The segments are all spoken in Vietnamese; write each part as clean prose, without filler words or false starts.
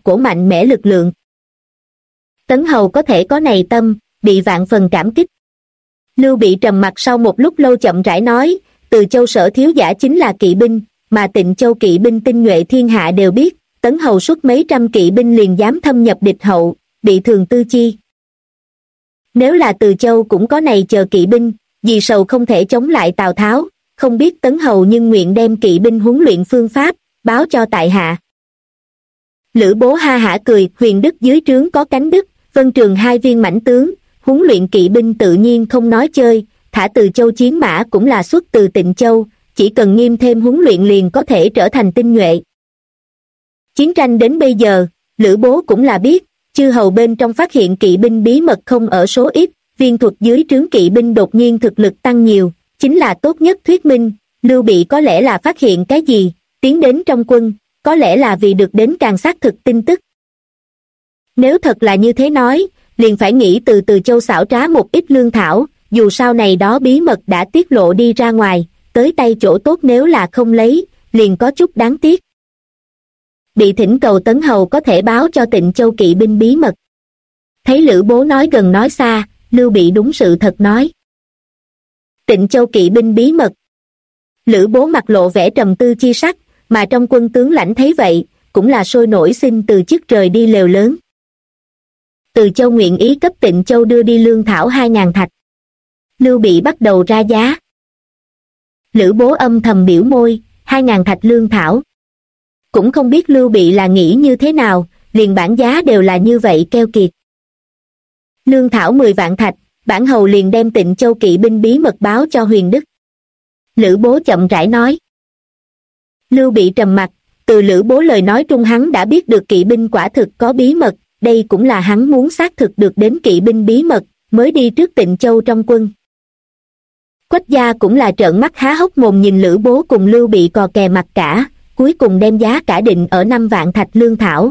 cổ mạnh mẽ lực lượng. Tấn Hầu có thể có này tâm, bị vạn phần cảm kích. Lưu Bị trầm mặc sau một lúc lâu chậm rãi nói, Từ Châu sở thiếu giả chính là kỵ binh, mà Tịnh Châu kỵ binh tinh nhuệ thiên hạ đều biết, Tấn Hầu xuất mấy trăm kỵ binh liền dám thâm nhập địch hậu, bị thường tư chi. Nếu là Từ Châu cũng có này chờ kỵ binh, vì sầu không thể chống lại Tào Tháo, không biết Tấn Hầu nhưng nguyện đem kỵ binh huấn luyện phương pháp, báo cho tại hạ. Lữ Bố ha hả cười, Huyền Đức dưới trướng có Cánh Đức, Vân Trường hai viên mãnh tướng, huấn luyện kỵ binh tự nhiên không nói chơi, thả Từ Châu chiến mã cũng là xuất từ Tịnh Châu, chỉ cần nghiêm thêm huấn luyện liền có thể trở thành tinh nhuệ. Chiến tranh đến bây giờ, Lữ Bố cũng là biết, chư hầu bên trong phát hiện kỵ binh bí mật không ở số ít, viên thuật dưới trướng kỵ binh đột nhiên thực lực tăng nhiều, chính là tốt nhất thuyết minh, Lưu Bị có lẽ là phát hiện cái gì, tiến đến trong quân, có lẽ là vì được đến càng xác thực tin tức. Nếu thật là như thế nói, liền phải nghĩ từ Từ Châu xảo trá một ít lương thảo, dù sau này đó bí mật đã tiết lộ đi ra ngoài, tới tay chỗ tốt nếu là không lấy, liền có chút đáng tiếc. Bị thỉnh cầu Tấn Hầu có thể báo cho Tịnh Châu kỵ binh bí mật. Thấy Lữ Bố nói gần nói xa, Lưu Bị đúng sự thật nói. Tịnh Châu kỵ binh bí mật. Lữ Bố mặt lộ vẻ trầm tư chi sắc, mà trong quân tướng lãnh thấy vậy, cũng là sôi nổi xin từ chức rời đi lều lớn. Từ Châu nguyện ý cấp Tịnh Châu đưa đi lương thảo 2.000 thạch. Lưu Bị bắt đầu ra giá. Lữ Bố âm thầm biểu môi, 2.000 thạch lương thảo. Cũng không biết Lưu Bị là nghĩ như thế nào, liền bản giá đều là như vậy keo kiệt. Lương thảo 10 vạn thạch, bản hầu liền đem Tịnh Châu kỵ binh bí mật báo cho Huyền Đức. Lữ Bố chậm rãi nói. Lưu Bị trầm mặc, từ Lữ Bố lời nói trung hắn đã biết được kỵ binh quả thực có bí mật, đây cũng là hắn muốn xác thực được đến kỵ binh bí mật, mới đi trước Tịnh Châu trong quân. Quách gia cũng là trợn mắt há hốc mồm nhìn Lữ Bố cùng Lưu Bị cò kè mặt cả, cuối cùng đem giá cả định ở 5 vạn thạch lương thảo.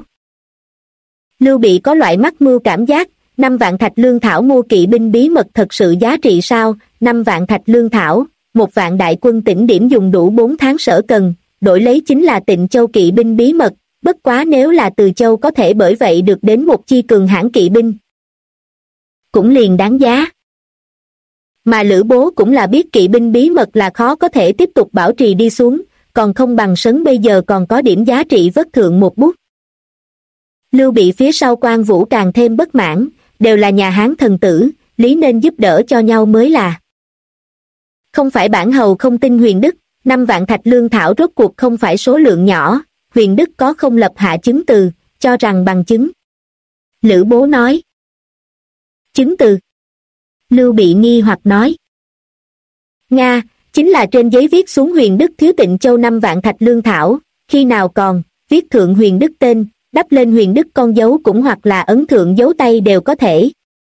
Lưu Bị có loại mắc mưu cảm giác, 5 vạn thạch lương thảo mua kỵ binh bí mật thật sự giá trị sao? 5 vạn thạch lương thảo, 1 vạn đại quân tỉnh điểm dùng đủ 4 tháng sở cần, đổi lấy chính là Tịnh Châu kỵ binh bí mật, bất quá nếu là Từ Châu có thể bởi vậy được đến một chi cường hãn kỵ binh, cũng liền đáng giá. Mà Lữ Bố cũng là biết kỵ binh bí mật là khó có thể tiếp tục bảo trì đi xuống, còn không bằng sấn bây giờ còn có điểm giá trị vất thượng một bút. Lưu Bị phía sau Quan Vũ càng thêm bất mãn, đều là nhà Hán thần tử, lý nên giúp đỡ cho nhau mới là. Không phải bản hầu không tin Huyền Đức, 5 vạn thạch lương thảo rốt cuộc không phải số lượng nhỏ, Huyền Đức có không lập hạ chứng từ, cho rằng bằng chứng. Lữ Bố nói. Chứng từ? Lưu Bị nghi hoặc nói. Nga, chính là trên giấy viết xuống Huyền Đức thiếu Tịnh Châu 5 vạn thạch lương thảo, khi nào còn, viết thượng Huyền Đức tên, đắp lên Huyền Đức con dấu cũng hoặc là ấn thượng dấu tay đều có thể.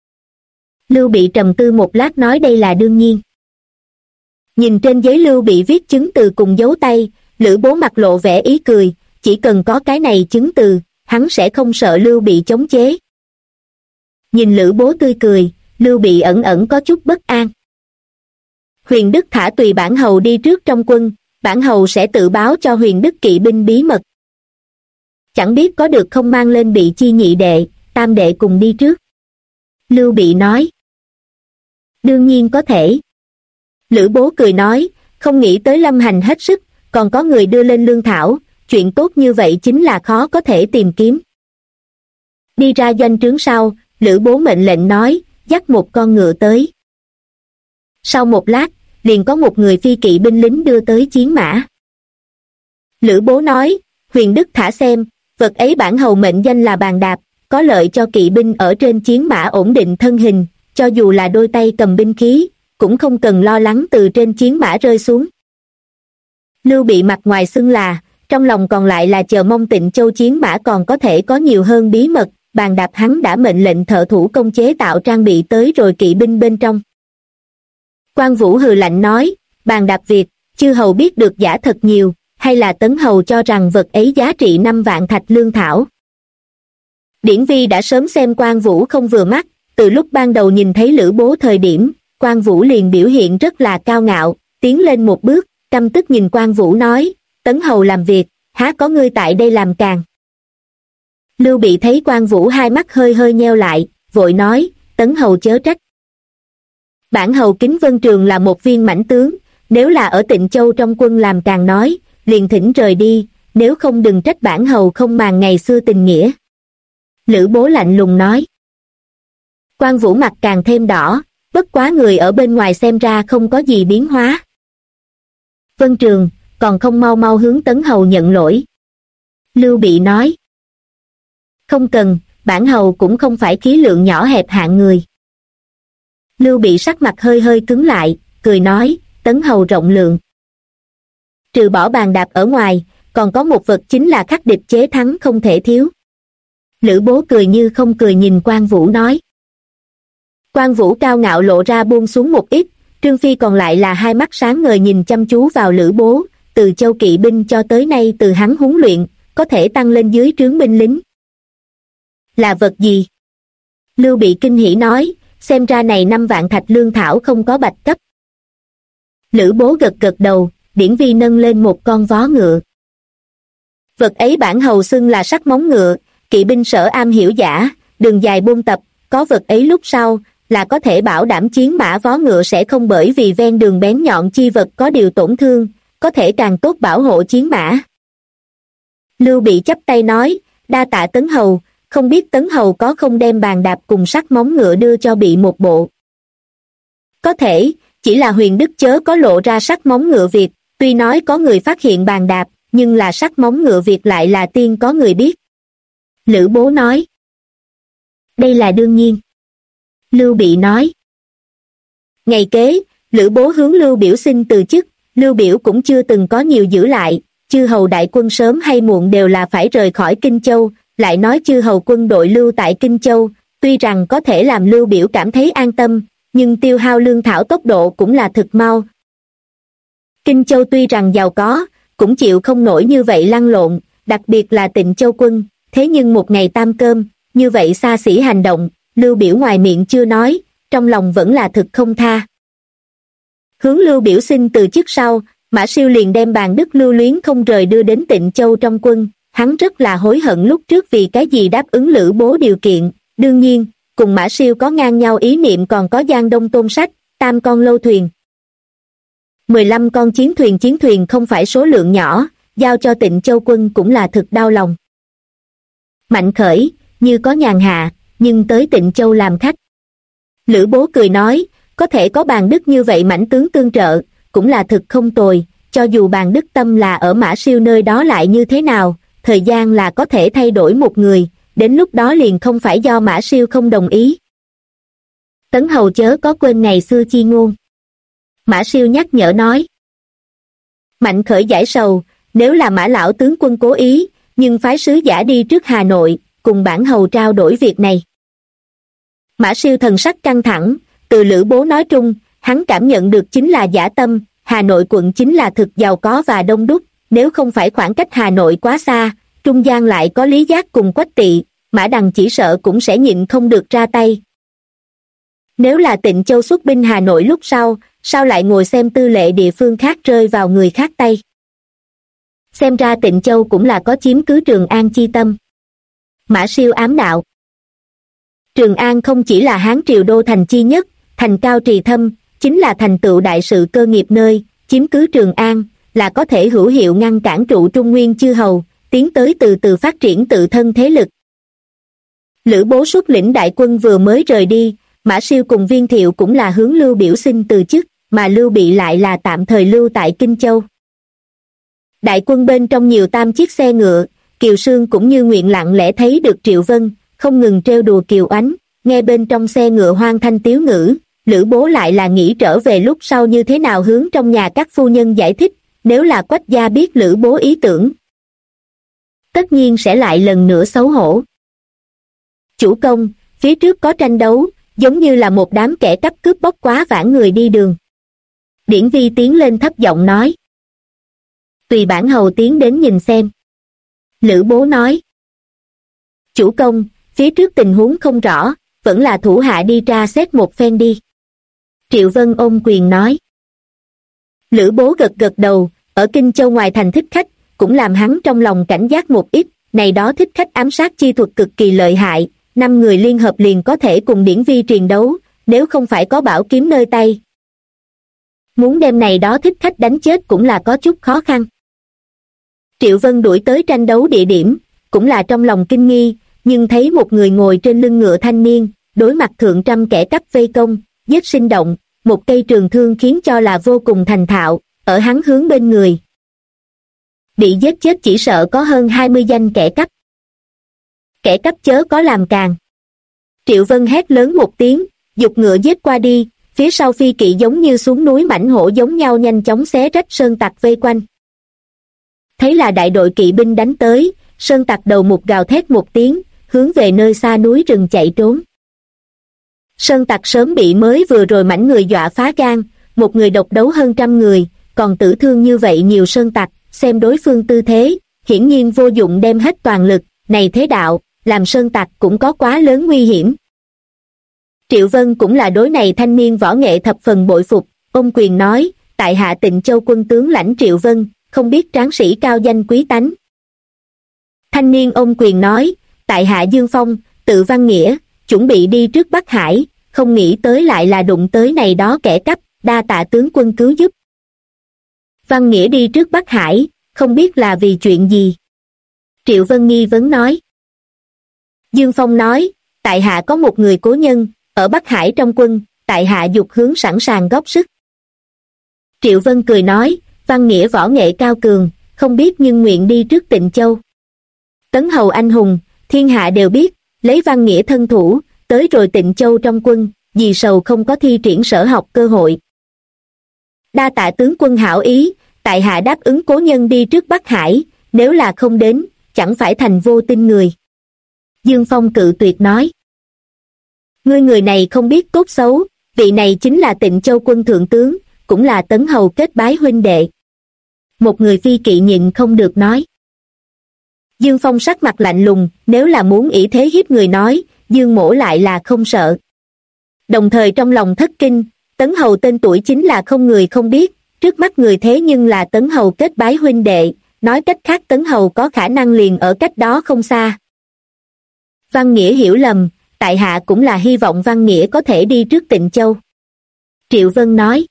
Lưu Bị trầm tư một lát nói đây là đương nhiên. Nhìn trên giấy Lưu Bị viết chứng từ cùng dấu tay, Lữ Bố mặt lộ vẻ ý cười, chỉ cần có cái này chứng từ, hắn sẽ không sợ Lưu Bị chống chế. Nhìn Lữ Bố tươi cười, Lưu Bị ẩn ẩn có chút bất an. Huyền Đức thả tùy bản hầu đi trước trong quân, bản hầu sẽ tự báo cho Huyền Đức kỵ binh bí mật. Chẳng biết có được không mang lên Bị chi nhị đệ, tam đệ cùng đi trước. Lưu Bị nói. Đương nhiên có thể. Lữ Bố cười nói, không nghĩ tới Lâm Hành hết sức, còn có người đưa lên lương thảo, chuyện tốt như vậy chính là khó có thể tìm kiếm. Đi ra doanh trướng sau, Lữ Bố mệnh lệnh nói, dắt một con ngựa tới. Sau một lát, liền có một người phi kỵ binh lính đưa tới chiến mã. Lữ Bố nói, Huyền Đức thả xem, vật ấy bản hầu mệnh danh là Bàn Đạp, có lợi cho kỵ binh ở trên chiến mã ổn định thân hình, cho dù là đôi tay cầm binh khí, cũng không cần lo lắng từ trên chiến mã rơi xuống. Lưu Bị mặt ngoài xưng là, trong lòng còn lại là chờ mong Tịnh Châu chiến mã còn có thể có nhiều hơn bí mật, Bàn Đạp hắn đã mệnh lệnh thợ thủ công chế tạo trang bị tới rồi kỵ binh bên trong. Quan Vũ hừ lạnh nói, Bàn Đạp việc, chư hầu biết được giả thật nhiều, hay là Tấn hầu cho rằng vật ấy giá trị 5 vạn thạch lương thảo. Điển Vi đã sớm xem Quan Vũ không vừa mắt, từ lúc ban đầu nhìn thấy Lữ Bố thời điểm, Quan Vũ liền biểu hiện rất là cao ngạo, tiến lên một bước, căm tức nhìn Quan Vũ nói, Tấn hầu làm việc, há có ngươi tại đây làm càng. Lưu Bị thấy Quan Vũ hai mắt hơi hơi nheo lại, vội nói, Tấn hầu chớ trách. Bản hầu kính Vân Trường là một viên mãnh tướng, nếu là ở Tịnh Châu trong quân làm càng nói, liền thỉnh rời đi, nếu không đừng trách bản hầu không màng ngày xưa tình nghĩa. Lữ Bố lạnh lùng nói. Quan Vũ mặt càng thêm đỏ, bất quá người ở bên ngoài xem ra không có gì biến hóa. Vân Trường, còn không mau mau hướng Tấn hầu nhận lỗi. Lưu Bị nói. Không cần, bản hầu cũng không phải khí lượng nhỏ hẹp hạng người. Lưu Bị sắc mặt hơi hơi cứng lại, cười nói, Tấn hầu rộng lượng. Trừ bỏ bàn đạp ở ngoài, còn có một vật chính là khắc địch chế thắng không thể thiếu. Lữ Bố cười như không cười nhìn Quan Vũ nói. Quan Vũ cao ngạo lộ ra buông xuống một ít, Trương Phi còn lại là hai mắt sáng ngời nhìn chăm chú vào Lữ Bố, từ Châu kỵ binh cho tới nay từ hắn huấn luyện, có thể tăng lên dưới trướng binh lính. Là vật gì? Lưu Bị kinh hỉ nói, xem ra này 5 vạn thạch lương thảo không có bạch cấp. Lữ Bố gật gật đầu, điển vi nâng lên một con vó ngựa. Vật ấy bản hầu xưng là sắt móng ngựa, kỵ binh sở am hiểu giả, đường dài buôn tập, có vật ấy lúc sau, là có thể bảo đảm chiến mã vó ngựa sẽ không bởi vì ven đường bén nhọn chi vật có điều tổn thương, có thể càng tốt bảo hộ chiến mã. Lưu Bị chắp tay nói, đa tạ Tấn hầu, không biết Tấn hầu có không đem bàn đạp cùng sắt móng ngựa đưa cho Bị một bộ. Có thể, chỉ là Huyền Đức chớ có lộ ra sắt móng ngựa Việt, tuy nói có người phát hiện bàn đạp, nhưng là sắt móng ngựa Việt lại là tiên có người biết. Lữ Bố nói. Đây là đương nhiên. Lưu Bị nói. Ngày kế, Lữ Bố hướng Lưu Biểu xin từ chức, Lưu Biểu cũng chưa từng có nhiều giữ lại, chư hầu đại quân sớm hay muộn đều là phải rời khỏi Kinh Châu, lại nói chư hầu quân đội lưu tại Kinh Châu, tuy rằng có thể làm Lưu Biểu cảm thấy an tâm, nhưng tiêu hao lương thảo tốc độ cũng là thực mau. Kinh Châu tuy rằng giàu có, cũng chịu không nổi như vậy lăn lộn, đặc biệt là Tịnh Châu quân, thế nhưng một ngày tam cơm, như vậy xa xỉ hành động, Lưu Biểu ngoài miệng chưa nói, trong lòng vẫn là thực không tha. Hướng Lưu Biểu xin từ chức sau, Mã Siêu liền đem Bàn Đức lưu luyến không rời đưa đến Tịnh Châu trong quân, hắn rất là hối hận lúc trước vì cái gì đáp ứng Lữ Bố điều kiện, đương nhiên, cùng Mã Siêu có ngang nhau ý niệm còn có Giang Đông Tôn Sách, 8 con lâu thuyền. 15 con chiến thuyền không phải số lượng nhỏ, giao cho Tịnh Châu quân cũng là thực đau lòng. Mạnh Khởi, như có nhàn hạ, nhưng tới Tịnh Châu làm khách. Lữ Bố cười nói, có thể có Bàn Đức như vậy mãnh tướng tương trợ, cũng là thực không tồi, cho dù Bàn Đức tâm là ở Mã Siêu nơi đó lại như thế nào, thời gian là có thể thay đổi một người, đến lúc đó liền không phải do Mã Siêu không đồng ý. Tấn hầu chớ có quên ngày xưa chi ngôn. Mã Siêu nhắc nhở nói. Mạnh Khởi giải sầu, nếu là Mã lão tướng quân cố ý, nhưng phái sứ giả đi trước Hà Nội, cùng bản hầu trao đổi việc này. Mã Siêu thần sắc căng thẳng, từ Lữ Bố nói trung, hắn cảm nhận được chính là dã tâm, Hà Nội quận chính là thực giàu có và đông đúc, nếu không phải khoảng cách Hà Nội quá xa, trung gian lại có Lý Giác cùng Quách Tỵ, Mã Đằng chỉ sợ cũng sẽ nhịn không được ra tay. Nếu là Tịnh Châu xuất binh Hà Nội lúc sau, sao lại ngồi xem tư lệ địa phương khác rơi vào người khác tay? Xem ra Tịnh Châu cũng là có chiếm cứ Trường An chi tâm. Mã Siêu ám đạo. Trường An không chỉ là Hán triều đô thành chi nhất, thành cao trì thâm, chính là thành tựu đại sự cơ nghiệp nơi, chiếm cứ Trường An, là có thể hữu hiệu ngăn cản trụ Trung Nguyên chư hầu, tiến tới từ từ phát triển tự thân thế lực. Lữ Bố xuất lĩnh đại quân vừa mới rời đi, Mã Siêu cùng Viên Thiệu cũng là hướng Lưu Biểu xin từ chức, mà Lưu Bị lại là tạm thời lưu tại Kinh Châu. Đại quân bên trong nhiều 8 chiếc xe ngựa, Kiều Sương cũng như nguyện lặng lẽ thấy được Triệu Vân, không ngừng trêu đùa Kiều Oánh, nghe bên trong xe ngựa hoang thanh tiếu ngữ, Lữ Bố lại là nghĩ trở về lúc sau như thế nào hướng trong nhà các phu nhân giải thích, nếu là Quách gia biết Lữ Bố ý tưởng, tất nhiên sẽ lại lần nữa xấu hổ. Chủ công, phía trước có tranh đấu, giống như là một đám kẻ cắp cướp bóc quá vãng người đi đường. Điển Vi tiến lên thấp giọng nói. Tùy bản hầu tiến đến nhìn xem. Lữ Bố nói. Chủ công, phía trước tình huống không rõ, vẫn là thủ hạ đi tra xét một phen đi. Triệu Vân ôm quyền nói. Lữ Bố gật gật đầu, ở Kinh Châu ngoài thành thích khách, cũng làm hắn trong lòng cảnh giác một ít, này đó thích khách ám sát chi thuật cực kỳ lợi hại, 5 người liên hợp liền có thể cùng Điển Vi triền đấu, nếu không phải có bảo kiếm nơi tay. Muốn đem này đó thích khách đánh chết cũng là có chút khó khăn. Triệu Vân đuổi tới tranh đấu địa điểm, cũng là trong lòng kinh nghi, nhưng thấy một người ngồi trên lưng ngựa thanh niên, đối mặt thượng trăm kẻ cắp vây công, rất sinh động, một cây trường thương khiến cho là vô cùng thành thạo, ở hắn hướng bên người. Bị giết chết chỉ sợ có hơn 20 danh kẻ cắp. Kẻ cắp chớ có làm càng. Triệu Vân hét lớn một tiếng, giục ngựa giết qua đi, phía sau phi kỵ giống như xuống núi mãnh hổ giống nhau nhanh chóng xé rách sơn tặc vây quanh. Thấy là đại đội kỵ binh đánh tới, sơn tặc đầu mục gào thét một tiếng, hướng về nơi xa núi rừng chạy trốn. Sơn tặc sớm bị mới vừa rồi mảnh người dọa phá gan, một người độc đấu hơn trăm người, còn tử thương như vậy nhiều sơn tặc, xem đối phương tư thế, hiển nhiên vô dụng đem hết toàn lực, này thế đạo, làm sơn tặc cũng có quá lớn nguy hiểm. Triệu Vân cũng là đối này thanh niên võ nghệ thập phần bội phục, ôm quyền nói, tại hạ Tịnh Châu quân tướng lãnh Triệu Vân, không biết tráng sĩ cao danh quý tánh. Thanh niên ôm quyền nói, tại hạ Dương Phong, tự Văn Nghĩa, chuẩn bị đi trước Bắc Hải, không nghĩ tới lại là đụng tới này đó kẻ cắp, đa tạ tướng quân cứu giúp. Văn Nghĩa đi trước Bắc Hải, không biết là vì chuyện gì. Triệu Vân nghi vấn nói. Dương Phong nói, tại hạ có một người cố nhân, ở Bắc Hải trong quân, tại hạ dục hướng sẵn sàng góp sức. Triệu Vân cười nói, Văn Nghĩa võ nghệ cao cường, không biết nhưng nguyện đi trước Tịnh Châu. Tấn hầu anh hùng, thiên hạ đều biết, lấy Văn Nghĩa thân thủ, tới rồi Tịnh Châu trong quân, vì sầu không có thi triển sở học cơ hội. Đa tạ tướng quân hảo ý, tại hạ đáp ứng cố nhân đi trước Bắc Hải, nếu là không đến, chẳng phải thành vô tin người. Dương Phong cự tuyệt nói. Ngươi người này không biết tốt xấu, vị này chính là Tịnh Châu quân thượng tướng, cũng là Tấn hầu kết bái huynh đệ. Một người phi kỵ nhịn không được nói. Dương Phong sắc mặt lạnh lùng, nếu là muốn ỷ thế hiếp người nói, Dương mỗ lại là không sợ. Đồng thời trong lòng thất kinh, Tấn hầu tên tuổi chính là không người không biết, trước mắt người thế nhưng là Tấn hầu kết bái huynh đệ, nói cách khác Tấn hầu có khả năng liền ở cách đó không xa. Văn Nghĩa hiểu lầm, tại hạ cũng là hy vọng Văn Nghĩa có thể đi trước Tịnh Châu. Triệu Vân nói.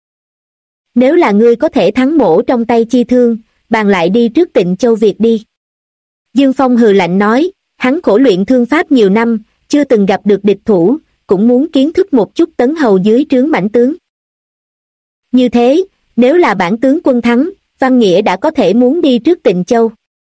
Nếu là ngươi có thể thắng mổ trong tay chi thương, bàn lại đi trước Tịnh Châu việc đi. Dương Phong hừ lạnh nói, hắn khổ luyện thương pháp nhiều năm, chưa từng gặp được địch thủ, cũng muốn kiến thức một chút Tấn hầu dưới trướng mãnh tướng. Như thế, nếu là bản tướng quân thắng, Văn Nghĩa đã có thể muốn đi trước Tịnh Châu.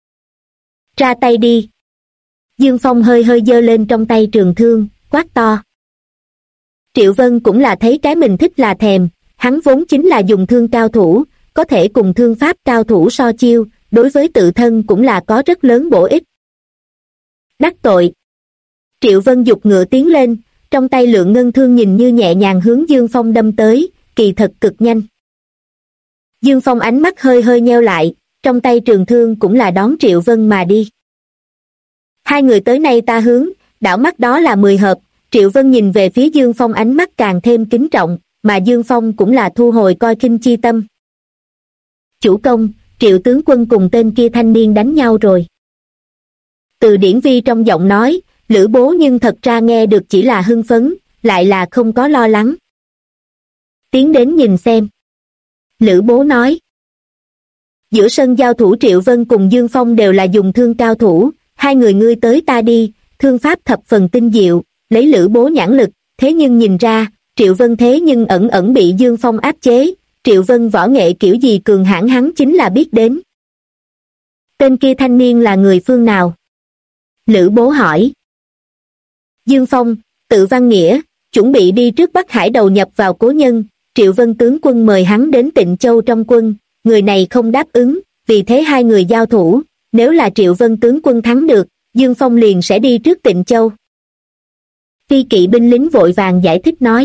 Ra tay đi. Dương Phong hơi hơi giơ lên trong tay trường thương, quát to. Triệu Vân cũng là thấy cái mình thích là thèm, hắn vốn chính là dùng thương cao thủ, có thể cùng thương pháp cao thủ so chiêu, đối với tự thân cũng là có rất lớn bổ ích. Đắc tội. Triệu Vân giục ngựa tiến lên, trong tay lượng ngân thương nhìn như nhẹ nhàng hướng Dương Phong đâm tới, kỳ thật cực nhanh. Dương Phong ánh mắt hơi hơi nheo lại, trong tay trường thương cũng là đón Triệu Vân mà đi. Hai người tới nay ta hướng, đảo mắt đó là 10 hợp, Triệu Vân nhìn về phía Dương Phong ánh mắt càng thêm kính trọng, mà Dương Phong cũng là thu hồi coi khinh chi tâm. Chủ công, Triệu tướng quân cùng tên kia thanh niên đánh nhau rồi. Từ Điển Vi trong giọng nói, Lữ Bố nhưng thật ra nghe được chỉ là hưng phấn, lại là không có lo lắng. Tiến đến nhìn xem. Lữ Bố nói. Giữa sân giao thủ Triệu Vân cùng Dương Phong đều là dùng thương cao thủ, hai người ngươi tới ta đi, thương pháp thập phần tinh diệu, lấy Lữ Bố nhãn lực, thế nhưng nhìn ra, Triệu Vân thế nhưng ẩn ẩn bị Dương Phong áp chế, Triệu Vân võ nghệ kiểu gì cường hãn hắn chính là biết đến. Tên kia thanh niên là người phương nào? Lữ Bố hỏi. Dương Phong, tự Văn Nghĩa, chuẩn bị đi trước Bắc Hải đầu nhập vào cố nhân, Triệu Vân tướng quân mời hắn đến Tịnh Châu trong quân, người này không đáp ứng, vì thế hai người giao thủ, nếu là Triệu Vân tướng quân thắng được, Dương Phong liền sẽ đi trước Tịnh Châu. Phi kỵ binh lính vội vàng giải thích nói.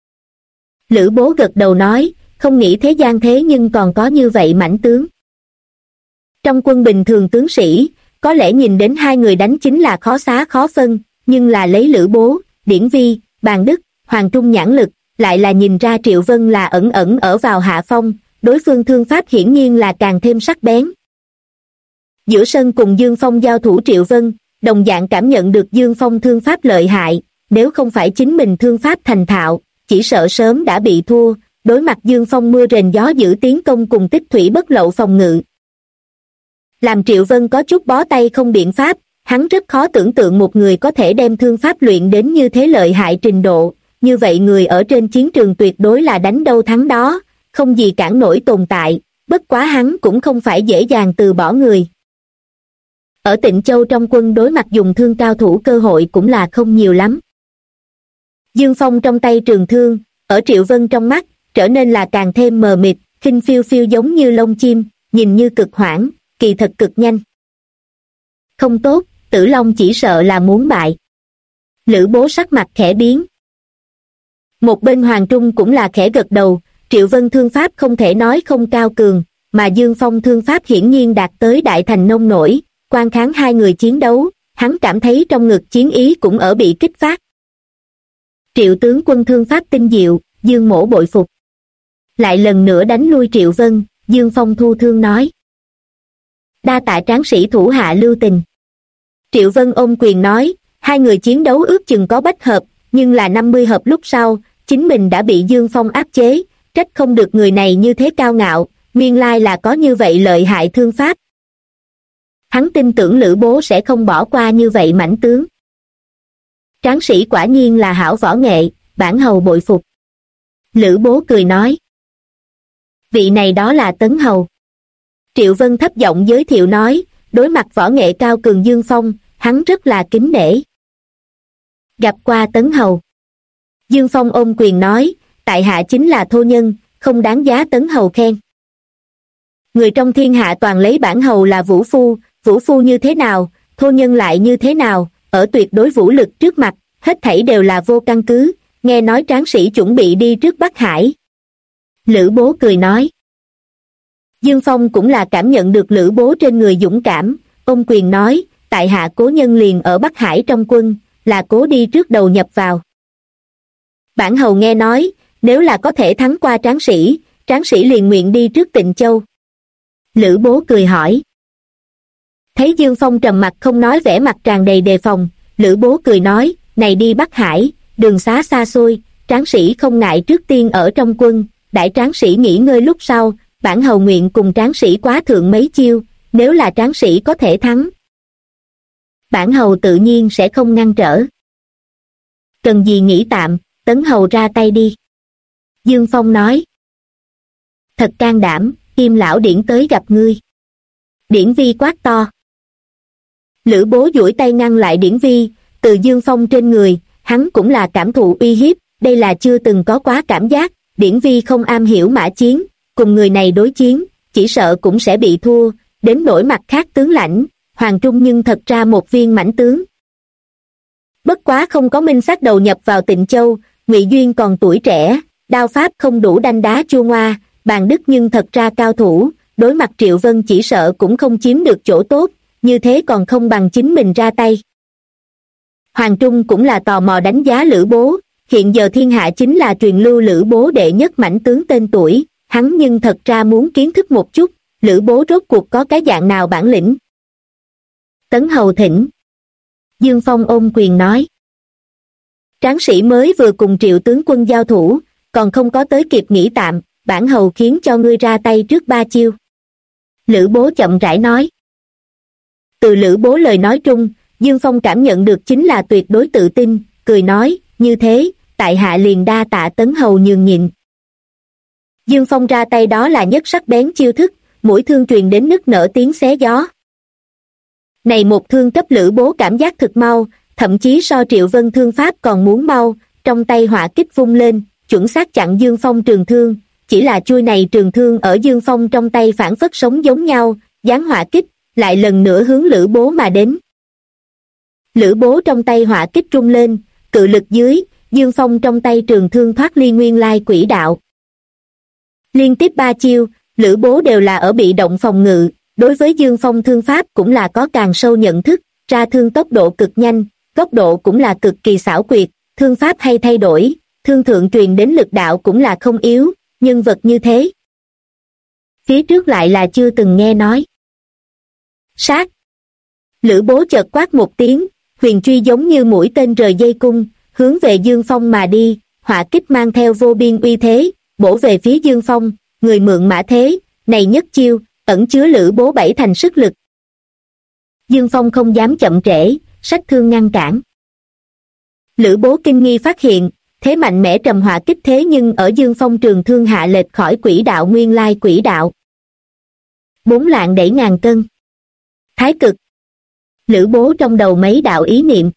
Lữ Bố gật đầu nói, không nghĩ thế gian thế nhưng còn có như vậy mãnh tướng. Trong quân bình thường tướng sĩ, có lẽ nhìn đến hai người đánh chính là khó xá khó phân, nhưng là lấy Lữ Bố, Điển Vi, Bàn Đức, Hoàng Trung nhãn lực, lại là nhìn ra Triệu Vân là ẩn ẩn ở vào hạ phong, đối phương thương pháp hiển nhiên là càng thêm sắc bén. Giữa sân cùng Dương Phong giao thủ Triệu Vân, đồng dạng cảm nhận được Dương Phong thương pháp lợi hại, nếu không phải chính mình thương pháp thành thạo, chỉ sợ sớm đã bị thua, đối mặt Dương Phong mưa rền gió dữ tiến công cùng tích thủy bất lậu phòng ngự. Làm Triệu Vân có chút bó tay không biện pháp, hắn rất khó tưởng tượng một người có thể đem thương pháp luyện đến như thế lợi hại trình độ, như vậy người ở trên chiến trường tuyệt đối là đánh đâu thắng đó, không gì cản nổi tồn tại, bất quá hắn cũng không phải dễ dàng từ bỏ người. Ở Tịnh Châu trong quân đối mặt dùng thương cao thủ cơ hội cũng là không nhiều lắm. Dương Phong trong tay trường thương, ở Triệu Vân trong mắt, trở nên là càng thêm mờ mịt, khinh phiêu phiêu giống như lông chim, nhìn như cực hoảng, kỳ thật cực nhanh. Không tốt, Tử Long chỉ sợ là muốn bại. Lữ Bố sắc mặt khẽ biến. Một bên Hoàng Trung cũng là khẽ gật đầu, Triệu Vân thương pháp không thể nói không cao cường, mà Dương Phong thương pháp hiển nhiên đạt tới đại thành nông nổi, quan kháng hai người chiến đấu, hắn cảm thấy trong ngực chiến ý cũng ở bị kích phát. Triệu tướng quân thương pháp tinh diệu, Dương mỗ bội phục. Lại lần nữa đánh lui Triệu Vân, Dương Phong thu thương nói. Đa tạ tráng sĩ thủ hạ lưu tình. Triệu Vân ôm quyền nói, hai người chiến đấu ước chừng có bách hợp, nhưng là 50 hợp lúc sau, chính mình đã bị Dương Phong áp chế, trách không được người này như thế cao ngạo, nguyên lai là có như vậy lợi hại thương pháp. Hắn tin tưởng Lữ Bố sẽ không bỏ qua như vậy mãnh tướng. Tráng sĩ quả nhiên là hảo võ nghệ, bản hầu bội phục. Lữ Bố cười nói. Vị này đó là Tấn Hầu. Triệu Vân thấp giọng giới thiệu nói, đối mặt võ nghệ cao cường Dương Phong, hắn rất là kính nể. Gặp qua Tấn Hầu. Dương Phong ôm quyền nói, tại hạ chính là thô nhân, không đáng giá Tấn Hầu khen. Người trong thiên hạ toàn lấy bản hầu là vũ phu như thế nào, thô nhân lại như thế nào, ở tuyệt đối vũ lực trước mặt, hết thảy đều là vô căn cứ, nghe nói tráng sĩ chuẩn bị đi trước Bắc Hải. Lữ Bố cười nói. Dương Phong cũng là cảm nhận được Lữ Bố trên người dũng cảm, ôm quyền nói, tại hạ cố nhân liền ở Bắc Hải trong quân, là cố đi trước đầu nhập vào. Bản hầu nghe nói, nếu là có thể thắng qua tráng sĩ liền nguyện đi trước Tịnh Châu. Lữ Bố cười hỏi. Thấy Dương Phong trầm mặt không nói vẻ mặt tràn đầy đề phòng, Lữ Bố cười nói, này đi Bắc Hải, đường xá xa xôi, tráng sĩ không ngại trước tiên ở trong quân, đãi tráng sĩ nghỉ ngơi lúc sau, bản hầu nguyện cùng tráng sĩ quá thượng mấy chiêu, nếu là tráng sĩ có thể thắng. Bản hầu tự nhiên sẽ không ngăn trở. Cần gì nghĩ tạm, Tấn hầu ra tay đi. Dương Phong nói. Thật can đảm, Kim lão điển tới gặp ngươi. Điển Vi quát to. Lữ Bố duỗi tay ngăn lại Điển Vi, từ Dương Phong trên người, hắn cũng là cảm thụ uy hiếp, đây là chưa từng có quá cảm giác, Điển Vi không am hiểu mã chiến, cùng người này đối chiến, chỉ sợ cũng sẽ bị thua, đến nỗi mặt khác tướng lãnh, Hoàng Trung nhưng thật ra một viên mãnh tướng. Bất quá không có minh xác đầu nhập vào Tịnh Châu, Ngụy Duyên còn tuổi trẻ, đao pháp không đủ đanh đá chua ngoa, Bàn Đức nhưng thật ra cao thủ, đối mặt Triệu Vân chỉ sợ cũng không chiếm được chỗ tốt, như thế còn không bằng chính mình ra tay. Hoàng Trung cũng là tò mò đánh giá Lữ Bố, hiện giờ thiên hạ chính là truyền lưu Lữ Bố đệ nhất mãnh tướng tên tuổi, hắn nhưng thật ra muốn kiến thức một chút, Lữ Bố rốt cuộc có cái dạng nào bản lĩnh. Tấn hầu thỉnh. Dương Phong ôm quyền nói. Tráng sĩ mới vừa cùng Triệu tướng quân giao thủ, còn không có tới kịp nghỉ tạm, bản hầu khiến cho ngươi ra tay trước 3 chiêu. Lữ Bố chậm rãi nói. Từ Lữ Bố lời nói trung, Dương Phong cảm nhận được chính là tuyệt đối tự tin, cười nói, như thế, tại hạ liền đa tạ Tấn hầu nhường nhịn. Dương Phong ra tay đó là nhất sắc bén chiêu thức, mũi thương truyền đến nức nở tiếng xé gió. Này một thương cấp Lữ Bố cảm giác thực mau, thậm chí so Triệu Vân thương pháp còn muốn mau, trong tay hỏa kích vung lên, chuẩn xác chặn Dương Phong trường thương, chỉ là chuôi này trường thương ở Dương Phong trong tay phản phất sống giống nhau, giáng hỏa kích, lại lần nữa hướng Lữ Bố mà đến. Lữ Bố trong tay hỏa kích rung lên, cự lực dưới, Dương Phong trong tay trường thương thoát ly nguyên lai quỹ đạo. Liên tiếp 3 chiêu, Lữ Bố đều là ở bị động phòng ngự, đối với Dương Phong thương pháp cũng là có càng sâu nhận thức, ra thương tốc độ cực nhanh, góc độ cũng là cực kỳ xảo quyệt, thương pháp hay thay đổi, thương thượng truyền đến lực đạo cũng là không yếu, nhân vật như thế. Phía trước lại là chưa từng nghe nói. Sát. Lữ Bố chợt quát một tiếng, huyền truy giống như mũi tên rời dây cung, hướng về Dương Phong mà đi, hỏa kích mang theo vô biên uy thế, bổ về phía Dương Phong, người mượn mã thế, này nhất chiêu, ẩn chứa Lữ Bố bảy thành sức lực. Dương Phong không dám chậm trễ, xách thương ngăn cản. Lữ Bố kinh nghi phát hiện, thế mạnh mẽ trầm hỏa kích thế nhưng ở Dương Phong trường thương hạ lệch khỏi quỹ đạo nguyên lai quỹ đạo. 4 lạng đẩy ngàn cân. Thái cực. Lữ Bố trong đầu mấy đạo ý niệm.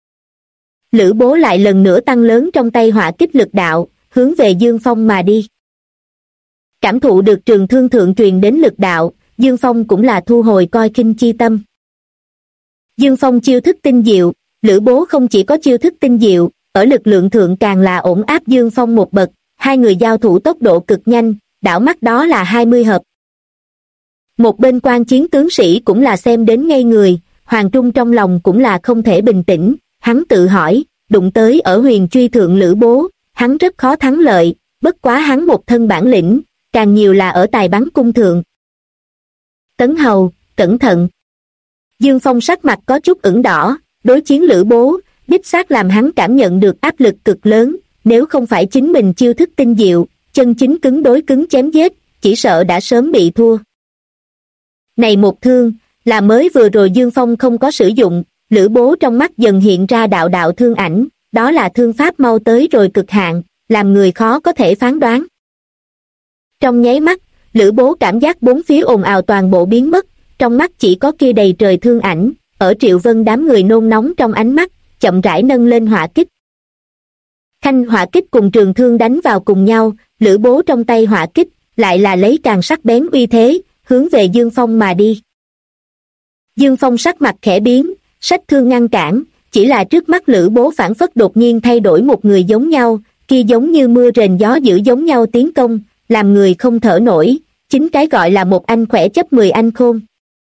Lữ Bố lại lần nữa tăng lớn trong tay hỏa kích lực đạo, hướng về Dương Phong mà đi. Cảm thụ được trường thương thượng truyền đến lực đạo, Dương Phong cũng là thu hồi coi khinh chi tâm. Dương Phong chiêu thức tinh diệu, Lữ Bố không chỉ có chiêu thức tinh diệu, ở lực lượng thượng càng là ổn áp Dương Phong một bậc, hai người giao thủ tốc độ cực nhanh, đảo mắt đó là 20 hợp. Một bên quan chiến tướng sĩ cũng là xem đến ngây người, Hoàng Trung trong lòng cũng là không thể bình tĩnh, hắn tự hỏi, đụng tới ở huyền truy thượng Lữ Bố, hắn rất khó thắng lợi, bất quá hắn một thân bản lĩnh, càng nhiều là ở tài bắn cung thượng. Tấn Hầu, cẩn thận. Dương Phong sắc mặt có chút ửng đỏ, đối chiến Lữ Bố, đích xác làm hắn cảm nhận được áp lực cực lớn, nếu không phải chính mình chiêu thức tinh diệu, chân chính cứng đối cứng chém giết, chỉ sợ đã sớm bị thua. Này một thương, là mới vừa rồi Dương Phong không có sử dụng, Lữ Bố trong mắt dần hiện ra đạo đạo thương ảnh, đó là thương pháp mau tới rồi cực hạn, làm người khó có thể phán đoán. Trong nháy mắt, Lữ Bố cảm giác bốn phía ồn ào toàn bộ biến mất, trong mắt chỉ có kia đầy trời thương ảnh, ở Triệu Vân đám người nôn nóng trong ánh mắt, chậm rãi nâng lên hỏa kích. Khanh hỏa kích cùng trường thương đánh vào cùng nhau, Lữ Bố trong tay hỏa kích, lại là lấy càng sắc bén uy thế, hướng về Dương Phong mà đi. Dương Phong sắc mặt khẽ biến, xách thương ngăn cản, chỉ là trước mắt Lữ Bố phảng phất đột nhiên thay đổi một người giống nhau, kia giống như mưa rền gió dữ giống nhau tiến công, làm người không thở nổi, chính cái gọi là một anh khỏe chấp 10 anh khôn.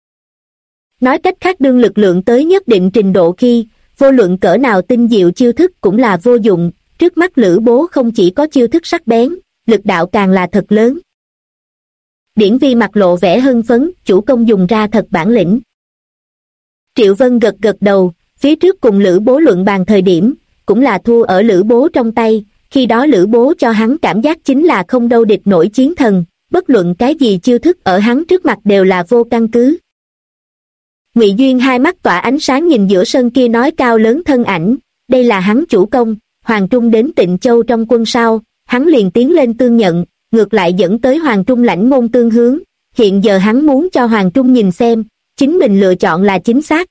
Nói cách khác đương lực lượng tới nhất định trình độ khi, vô luận cỡ nào tinh diệu chiêu thức cũng là vô dụng, trước mắt Lữ Bố không chỉ có chiêu thức sắc bén, lực đạo càng là thật lớn. Điển Vi mặt lộ vẻ hưng phấn, chủ công dùng ra thật bản lĩnh. Triệu Vân gật gật đầu, phía trước cùng Lữ Bố luận bàn thời điểm, cũng là thua ở Lữ Bố trong tay, khi đó Lữ Bố cho hắn cảm giác chính là không đâu địch nổi chiến thần, bất luận cái gì chiêu thức ở hắn trước mặt đều là vô căn cứ. Ngụy Duyên hai mắt tỏa ánh sáng nhìn giữa sân kia nói cao lớn thân ảnh, đây là hắn chủ công. Hoàng Trung đến Tịnh Châu trong quân sau, hắn liền tiến lên tương nhận, ngược lại dẫn tới Hoàng Trung lãnh môn tương hướng, hiện giờ hắn muốn cho Hoàng Trung nhìn xem, chính mình lựa chọn là chính xác.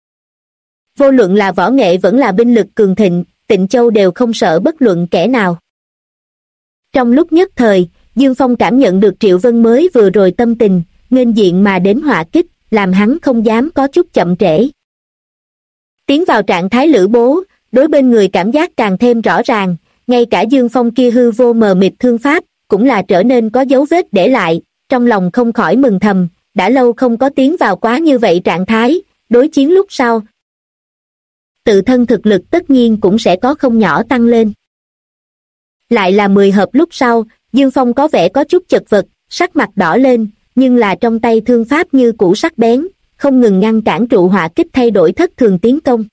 Vô luận là võ nghệ vẫn là binh lực cường thịnh, Tịnh Châu đều không sợ bất luận kẻ nào. Trong lúc nhất thời, Dương Phong cảm nhận được Triệu Vân mới vừa rồi tâm tình, nghênh diện mà đến hỏa kích, làm hắn không dám có chút chậm trễ. Tiến vào trạng thái Lữ Bố, đối bên người cảm giác càng thêm rõ ràng, ngay cả Dương Phong kia hư vô mờ mịt thương pháp, cũng là trở nên có dấu vết để lại, trong lòng không khỏi mừng thầm, đã lâu không có tiến vào quá như vậy trạng thái, đối chiến lúc sau. Tự thân thực lực tất nhiên cũng sẽ có không nhỏ tăng lên. Lại là 10 hợp lúc sau, Dương Phong có vẻ có chút chật vật, sắc mặt đỏ lên, nhưng là trong tay thương pháp như cũ sắc bén, không ngừng ngăn cản trụ hỏa kích thay đổi thất thường tiến công.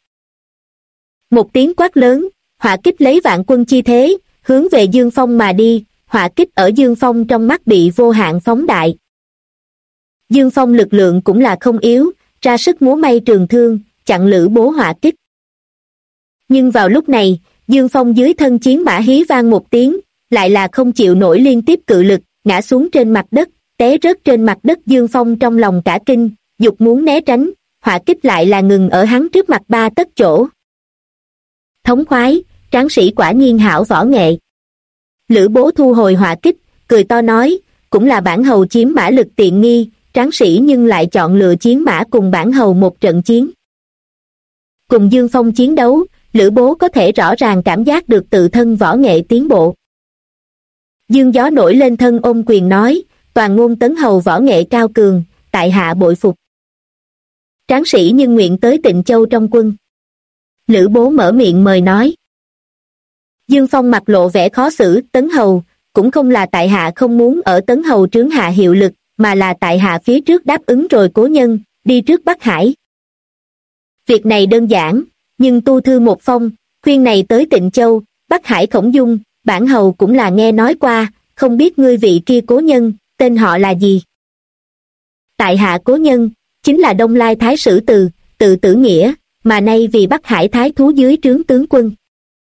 Một tiếng quát lớn, hỏa kích lấy vạn quân chi thế, hướng về Dương Phong mà đi, hỏa kích ở Dương Phong trong mắt bị vô hạn phóng đại. Dương Phong lực lượng cũng là không yếu, ra sức múa may trường thương, chặn Lữ Bố hỏa kích. Nhưng vào lúc này, Dương Phong dưới thân chiến mã hí vang một tiếng, lại là không chịu nổi liên tiếp cự lực, ngã xuống trên mặt đất, té rớt trên mặt đất. Dương Phong trong lòng cả kinh, dục muốn né tránh, hỏa kích lại là ngừng ở hắn trước mặt 3 tấc chỗ. Thống khoái, tráng sĩ quả nhiên hảo võ nghệ. Lữ Bố thu hồi hỏa kích, cười to nói, cũng là bản hầu chiếm mã lực tiện nghi, tráng sĩ nhưng lại chọn lựa chiến mã cùng bản hầu một trận chiến. Cùng Dương Phong chiến đấu, Lữ Bố có thể rõ ràng cảm giác được tự thân võ nghệ tiến bộ. Dương Gió nổi lên thân ôm quyền nói, toàn ngôn Tấn hầu võ nghệ cao cường, tại hạ bội phục. Tráng sĩ nhưng nguyện tới Tịnh Châu trong quân. Lữ Bố mở miệng mời nói. Dương Phong mặt lộ vẻ khó xử, Tấn hầu, cũng không là tại hạ không muốn ở Tấn hầu trướng hạ hiệu lực, mà là tại hạ phía trước đáp ứng rồi cố nhân, đi trước Bắc Hải. Việc này đơn giản, nhưng tu thư một phong, khuyên này tới Tịnh Châu, Bắc Hải Khổng Dung, bản hầu cũng là nghe nói qua, không biết ngươi vị kia cố nhân, tên họ là gì? Tại hạ cố nhân, chính là Đông Lai Thái Sử Từ, tự Tử Nghĩa, mà nay vì Bắc Hải Thái thú dưới trướng tướng quân.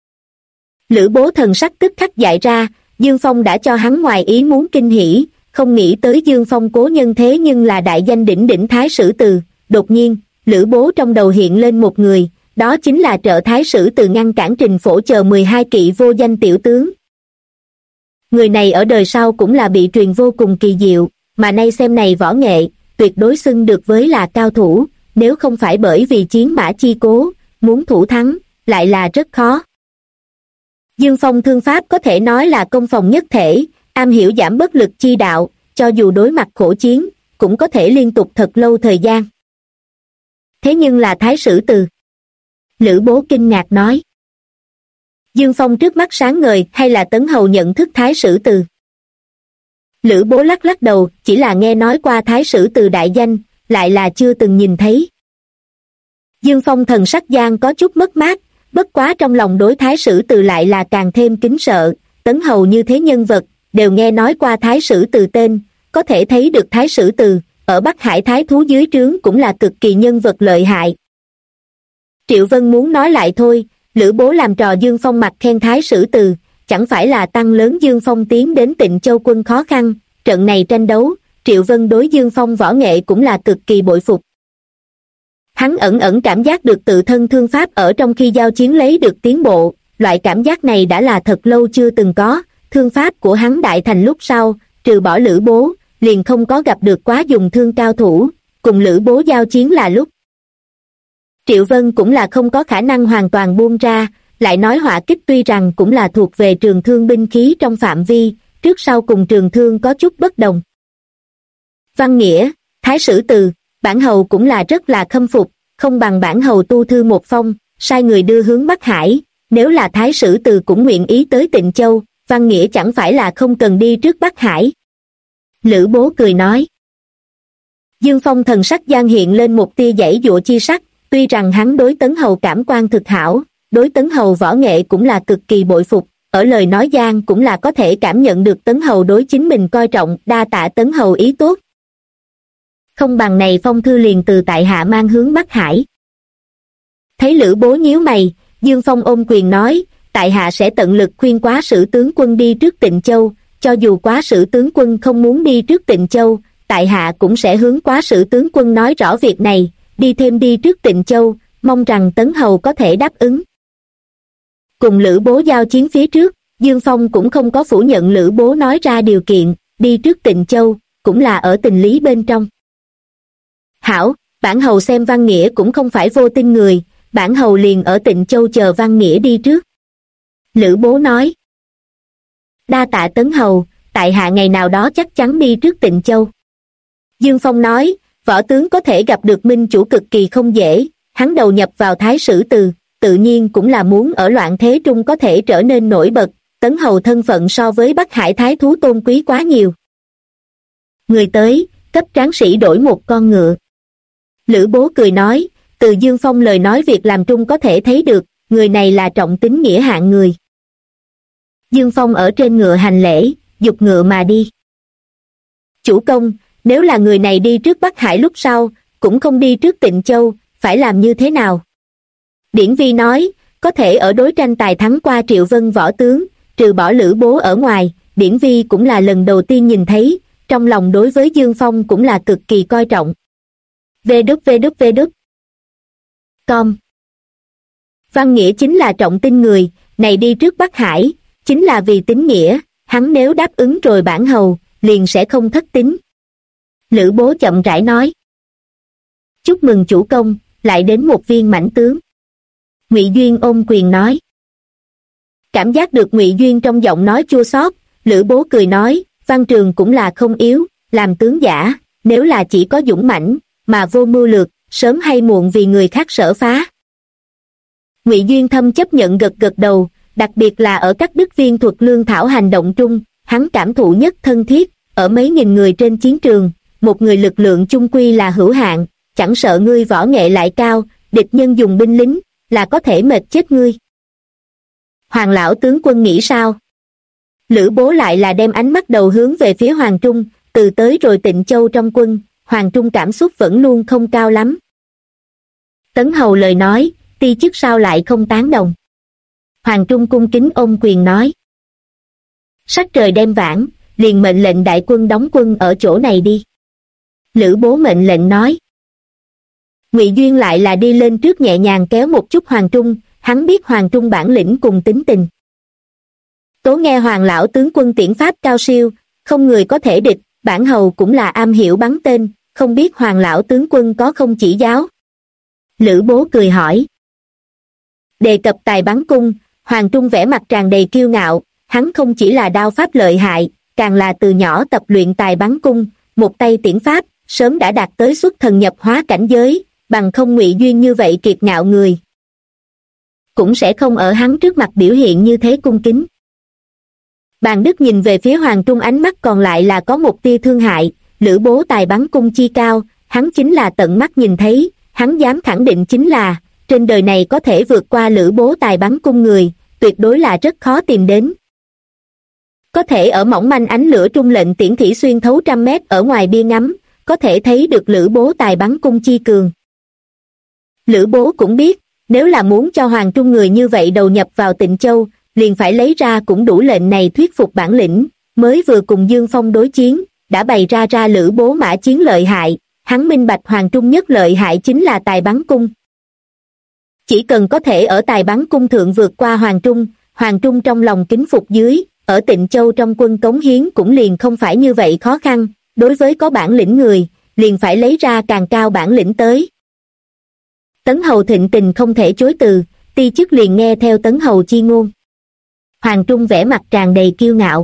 Lữ Bố thần sắc tức khắc dại ra, Dương Phong đã cho hắn ngoài ý muốn kinh hỉ, không nghĩ tới Dương Phong cố nhân thế nhưng là đại danh đỉnh đỉnh Thái Sử Từ. Đột nhiên, Lữ Bố trong đầu hiện lên một người, đó chính là trợ Thái Sử Từ ngăn cản Trình Phổ chờ 12 kỵ vô danh tiểu tướng. Người này ở đời sau cũng là bị truyền vô cùng kỳ diệu, mà nay xem này võ nghệ, tuyệt đối xưng được với là cao thủ, nếu không phải bởi vì chiến mã chi cố, muốn thủ thắng, lại là rất khó. Dương Phong thương pháp có thể nói là công phòng nhất thể, am hiểu giảm bất lực chi đạo, cho dù đối mặt khổ chiến, cũng có thể liên tục thật lâu thời gian. Thế nhưng là Thái Sử Từ. Lữ Bố kinh ngạc nói. Dương Phong trước mắt sáng ngời hay là Tấn Hầu nhận thức Thái Sử Từ? Lữ Bố lắc lắc đầu, chỉ là nghe nói qua Thái Sử Từ đại danh, lại là chưa từng nhìn thấy. Dương Phong thần sắc gian có chút mất mát, bất quá trong lòng đối Thái Sử Từ lại là càng thêm kính sợ, Tấn Hầu như thế nhân vật, đều nghe nói qua Thái Sử Từ tên, có thể thấy được Thái Sử Từ, ở Bắc Hải Thái thú dưới trướng cũng là cực kỳ nhân vật lợi hại. Triệu Vân muốn nói lại thôi, Lữ Bố làm trò Dương Phong mặt khen Thái Sử Từ, chẳng phải là tăng lớn Dương Phong tiến đến Tịnh Châu quân khó khăn, trận này tranh đấu, Triệu Vân đối Dương Phong võ nghệ cũng là cực kỳ bội phục. Hắn ẩn ẩn cảm giác được tự thân thương pháp ở trong khi giao chiến lấy được tiến bộ, loại cảm giác này đã là thật lâu chưa từng có, thương pháp của hắn đại thành lúc sau, trừ bỏ Lữ Bố, liền không có gặp được quá dùng thương cao thủ, cùng Lữ Bố giao chiến là lúc. Triệu Vân cũng là không có khả năng hoàn toàn buông ra, lại nói hỏa kích tuy rằng cũng là thuộc về trường thương binh khí trong phạm vi, trước sau cùng trường thương có chút bất đồng. Văn Nghĩa, Thái Sử Từ, bản hầu cũng là rất là khâm phục, không bằng bản hầu tu thư một phong, sai người đưa hướng Bắc Hải, nếu là Thái Sử Từ cũng nguyện ý tới Tịnh Châu, Văn Nghĩa chẳng phải là không cần đi trước Bắc Hải. Lữ Bố cười nói. Dương Phong thần sắc gian hiện lên một tia giãy giụa chi sắc, tuy rằng hắn đối Tấn Hầu cảm quan thực hảo, đối Tấn Hầu võ nghệ cũng là cực kỳ bội phục, ở lời nói gian cũng là có thể cảm nhận được Tấn Hầu đối chính mình coi trọng, đa tạ Tấn Hầu ý tốt. Không bằng này phong thư liền từ tại hạ mang hướng Bắc Hải. Thấy Lữ Bố nhíu mày, Dương Phong ôm quyền nói, tại hạ sẽ tận lực khuyên Quá Sử tướng quân đi trước Tịnh Châu, cho dù Quá Sử tướng quân không muốn đi trước Tịnh Châu, tại hạ cũng sẽ hướng Quá Sử tướng quân nói rõ việc này, đi trước Tịnh Châu, mong rằng Tấn Hầu có thể đáp ứng. Cùng Lữ Bố giao chiến phía trước, Dương Phong cũng không có phủ nhận Lữ Bố nói ra điều kiện, đi trước Tịnh Châu, cũng là ở tình lý bên trong. Hảo, bản hầu xem Văn Nghĩa cũng không phải vô tin người, bản hầu liền ở Tịnh Châu chờ Văn Nghĩa đi trước. Lữ Bố nói. Đa tạ Tấn Hầu, tại hạ ngày nào đó chắc chắn đi trước Tịnh Châu. Dương Phong nói, võ tướng có thể gặp được minh chủ cực kỳ không dễ, hắn đầu nhập vào Thái Sử Từ, tự nhiên cũng là muốn ở loạn thế trung có thể trở nên nổi bật, Tấn Hầu thân phận so với Bắc Hải Thái thú tôn quý quá nhiều. Người tới, cấp tráng sĩ đổi một con ngựa. Lữ Bố cười nói, từ Dương Phong lời nói việc làm trung có thể thấy được, người này là trọng tín nghĩa hạng người. Dương Phong ở trên ngựa hành lễ, dục ngựa mà đi. Chủ công, nếu là người này đi trước Bắc Hải lúc sau, cũng không đi trước Tịnh Châu, phải làm như thế nào? Điển Vi nói, có thể ở đối tranh tài thắng qua Triệu Vân võ tướng, trừ bỏ Lữ Bố ở ngoài, Điển Vi cũng là lần đầu tiên nhìn thấy, trong lòng đối với Dương Phong cũng là cực kỳ coi trọng. Com. Văn Nghĩa chính là trọng tin người, này đi trước Bắc Hải, chính là vì tín nghĩa, hắn nếu đáp ứng rồi bản hầu, liền sẽ không thất tín. Lữ Bố chậm rãi nói. Chúc mừng chủ công, lại đến một viên mãnh tướng. Ngụy Duyên ôm quyền nói. Cảm giác được Ngụy Duyên trong giọng nói chua xót, Lữ Bố cười nói, Văn Trường cũng là không yếu, làm tướng giả, nếu là chỉ có dũng mãnh, mà vô mưu lược, sớm hay muộn vì người khác sở phá. Ngụy Duyên thâm chấp nhận gật gật đầu, đặc biệt là ở các đức viên thuật lương thảo hành động trung, hắn cảm thụ nhất thân thiết, ở mấy nghìn người trên chiến trường, một người lực lượng chung quy là hữu hạn, chẳng sợ ngươi võ nghệ lại cao, địch nhân dùng binh lính, là có thể mệt chết ngươi. Hoàng lão tướng quân nghĩ sao? Lữ Bố lại là đem ánh mắt đầu hướng về phía Hoàng Trung, từ tới rồi Tịnh Châu trong quân, Hoàng Trung cảm xúc vẫn luôn không cao lắm. Tấn Hầu lời nói, ti chức sao lại không tán đồng? Hoàng Trung cung kính ôm quyền nói. Sắc trời đêm vãn, liền mệnh lệnh đại quân đóng quân ở chỗ này đi. Lữ Bố mệnh lệnh nói. Ngụy Duyên lại là đi lên trước nhẹ nhàng kéo một chút Hoàng Trung, hắn biết Hoàng Trung bản lĩnh cùng tính tình. Tố nghe Hoàng lão tướng quân tiễn pháp cao siêu, không người có thể địch, bản hầu cũng là am hiểu bắn tên, không biết Hoàng lão tướng quân có không chỉ giáo. Lữ Bố cười hỏi. Đề cập tài bắn cung, Hoàng Trung vẻ mặt tràn đầy kiêu ngạo, hắn không chỉ là đao pháp lợi hại, càng là từ nhỏ tập luyện tài bắn cung, một tay tiễn pháp, sớm đã đạt tới xuất thần nhập hóa cảnh giới, bằng không Ngụy Duyên như vậy kiệt ngạo người cũng sẽ không ở hắn trước mặt biểu hiện như thế cung kính. Bàn Đức nhìn về phía Hoàng Trung, ánh mắt còn lại là có một tia thương hại. Lữ Bố tài bắn cung chi cao, hắn chính là tận mắt nhìn thấy, hắn dám khẳng định chính là trên đời này có thể vượt qua Lữ Bố tài bắn cung người, tuyệt đối là rất khó tìm đến. Có thể ở mỏng manh ánh lửa trung lệnh tiễn thủy xuyên thấu trăm mét ở ngoài bia ngắm, có thể thấy được Lữ Bố tài bắn cung chi cường. Lữ Bố cũng biết, nếu là muốn cho Hoàng Trung người như vậy đầu nhập vào Tịnh Châu, liền phải lấy ra cũng đủ lệnh này thuyết phục bản lĩnh, mới vừa cùng Dương Phong đối chiến, đã bày ra Lữ Bố mã chiến lợi hại, hắn minh bạch Hoàng Trung nhất lợi hại chính là tài bắn cung. Chỉ cần có thể ở tài bắn cung thượng vượt qua Hoàng Trung trong lòng kính phục dưới, ở Tịnh Châu trong quân cống hiến cũng liền không phải như vậy khó khăn, đối với có bản lĩnh người, liền phải lấy ra càng cao bản lĩnh tới. Tấn Hầu thịnh tình không thể chối từ, ti chức liền nghe theo Tấn Hầu chi ngôn. Hoàng Trung vẻ mặt tràn đầy kiêu ngạo.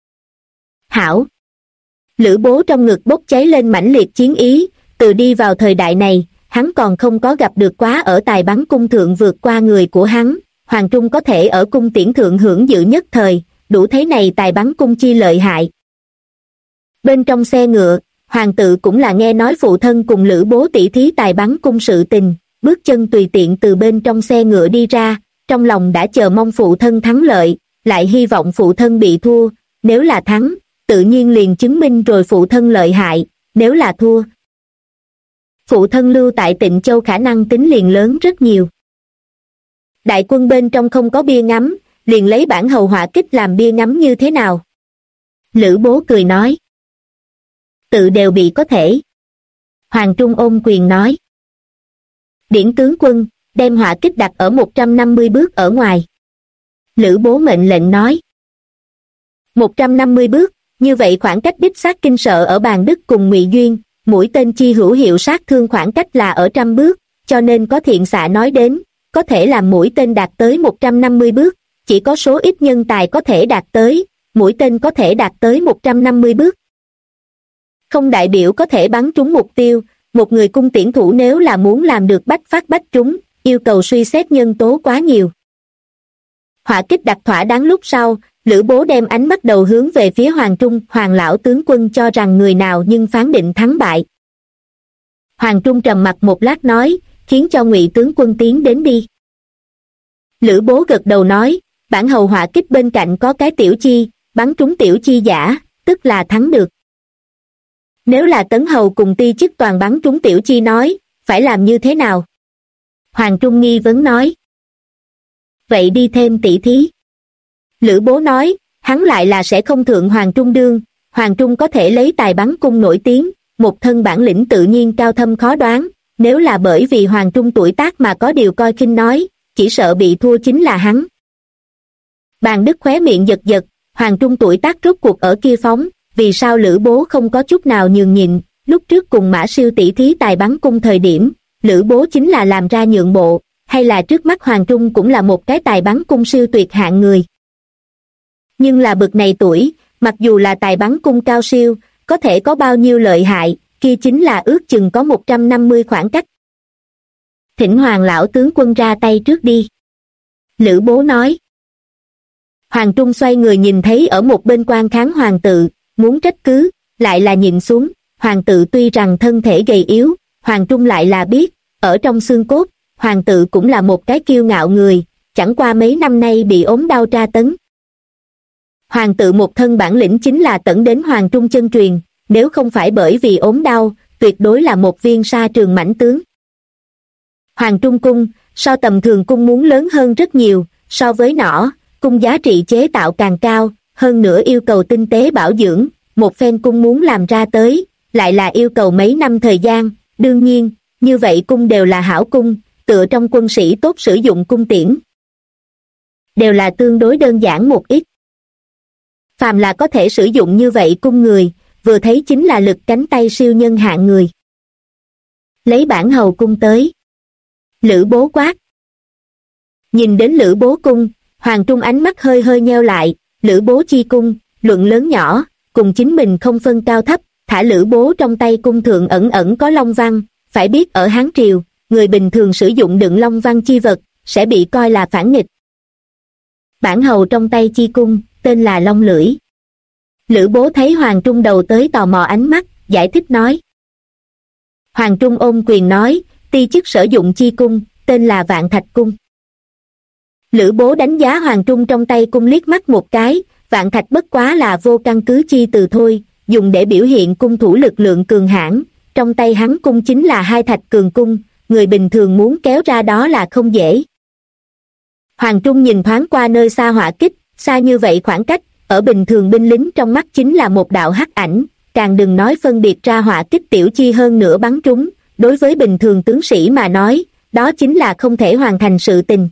Hảo! Lữ Bố trong ngực bốc cháy lên mãnh liệt chiến ý, từ đi vào thời đại này, hắn còn không có gặp được quá ở tài bắn cung thượng vượt qua người của hắn, Hoàng Trung có thể ở cung tiễn thượng hưởng dự nhất thời, đủ thấy này tài bắn cung chi lợi hại. Bên trong xe ngựa, Hoàng tự cũng là nghe nói phụ thân cùng Lữ Bố tỉ thí tài bắn cung sự tình, bước chân tùy tiện từ bên trong xe ngựa đi ra, trong lòng đã chờ mong phụ thân thắng lợi, lại hy vọng phụ thân bị thua, nếu là thắng, tự nhiên liền chứng minh rồi phụ thân lợi hại, nếu là thua, phụ thân lưu tại Tịnh Châu khả năng tính liền lớn rất nhiều. Đại quân bên trong không có bia ngắm, liền lấy bản hầu hỏa kích làm bia ngắm như thế nào? Lữ Bố cười nói. Tự đều bị có thể. Hoàng Trung ôm quyền nói. Điển tướng quân, đem hỏa kích đặt ở 150 bước ở ngoài. Lữ Bố mệnh lệnh nói. 150 bước, như vậy khoảng cách đích xác kinh sợ ở Bàn Đức cùng Ngụy Duyên, mũi tên chi hữu hiệu sát thương khoảng cách là ở 100 bước, cho nên có thiện xạ nói đến, có thể làm mũi tên đạt tới 150 bước, chỉ có số ít nhân tài có thể đạt tới, mũi tên có thể đạt tới 150 bước. Không đại biểu có thể bắn trúng mục tiêu, một người cung tiễn thủ nếu là muốn làm được bách phát bách trúng, yêu cầu suy xét nhân tố quá nhiều. Hỏa kích đặt thỏa đáng lúc sau, Lữ Bố đem ánh mắt đầu hướng về phía Hoàng Trung, Hoàng lão tướng quân cho rằng người nào nhưng phán định thắng bại. Hoàng Trung trầm mặt một lát nói, khiến cho Ngụy tướng quân tiến đến đi. Lữ Bố gật đầu nói, bản hầu hỏa kích bên cạnh có cái tiểu chi, bắn trúng tiểu chi giả, tức là thắng được. Nếu là Tấn hầu cùng ti chức toàn bắn trúng tiểu chi nói, phải làm như thế nào? Hoàng Trung nghi vấn nói. Vậy đi thêm tỷ thí. Lữ Bố nói, hắn lại là sẽ không thượng Hoàng Trung đương, Hoàng Trung có thể lấy tài bắn cung nổi tiếng, một thân bản lĩnh tự nhiên cao thâm khó đoán, nếu là bởi vì Hoàng Trung tuổi tác mà có điều coi khinh nói, chỉ sợ bị thua chính là hắn. Bàn Đức khóe miệng giật giật, Hoàng Trung tuổi tác rốt cuộc ở kia phóng, vì sao Lữ Bố không có chút nào nhường nhịn, lúc trước cùng Mã Siêu tỷ thí tài bắn cung thời điểm, Lữ Bố chính là làm ra nhượng bộ, hay là trước mắt Hoàng Trung cũng là một cái tài bắn cung siêu tuyệt hạng người. Nhưng là bực này tuổi, mặc dù là tài bắn cung cao siêu, có thể có bao nhiêu lợi hại, kia chính là ước chừng có 150 khoảng cách. Thỉnh Hoàng lão tướng quân ra tay trước đi. Lữ Bố nói. Hoàng Trung xoay người nhìn thấy ở một bên quan kháng hoàng tự, muốn trách cứ, lại là nhìn xuống, hoàng tự tuy rằng thân thể gầy yếu, Hoàng Trung lại là biết, ở trong xương cốt, Hoàng tự cũng là một cái kiêu ngạo người, chẳng qua mấy năm nay bị ốm đau tra tấn. Hoàng tự một thân bản lĩnh chính là tận đến Hoàng Trung chân truyền, nếu không phải bởi vì ốm đau, tuyệt đối là một viên sa trường mãnh tướng. Hoàng Trung cung, so tầm thường cung muốn lớn hơn rất nhiều, so với nỏ, cung giá trị chế tạo càng cao, hơn nữa yêu cầu tinh tế bảo dưỡng, một phen cung muốn làm ra tới, lại là yêu cầu mấy năm thời gian, đương nhiên, như vậy cung đều là hảo cung, tựa trong quân sĩ tốt sử dụng cung tiễn. Đều là tương đối đơn giản một ít. Phàm là có thể sử dụng như vậy cung người, vừa thấy chính là lực cánh tay siêu nhân hạng người. Lấy bản hầu cung tới. Lữ Bố quát. Nhìn đến Lữ Bố cung, Hoàng Trung ánh mắt hơi hơi nheo lại, Lữ Bố chi cung, luận lớn nhỏ, cùng chính mình không phân cao thấp, thả Lữ Bố trong tay cung thượng ẩn ẩn có long văn, phải biết ở Hán Triều, người bình thường sử dụng đựng long văn chi vật, sẽ bị coi là phản nghịch. Bản hầu trong tay chi cung, tên là Long Lưỡi. Lữ Bố thấy Hoàng Trung đầu tới tò mò ánh mắt, giải thích nói. Hoàng Trung ôm quyền nói, ti chức sử dụng chi cung, tên là Vạn Thạch Cung. Lữ Bố đánh giá Hoàng Trung trong tay cung liếc mắt một cái, Vạn Thạch bất quá là vô căn cứ chi từ thôi, dùng để biểu hiện cung thủ lực lượng cường hãn, trong tay hắn cung chính là hai thạch cường cung, người bình thường muốn kéo ra đó là không dễ. Hoàng Trung nhìn thoáng qua nơi xa hỏa kích, xa như vậy khoảng cách, ở bình thường binh lính trong mắt chính là một đạo hắc ảnh, càng đừng nói phân biệt ra hỏa kích tiểu chi hơn nữa bắn trúng, đối với bình thường tướng sĩ mà nói, đó chính là không thể hoàn thành sự tình.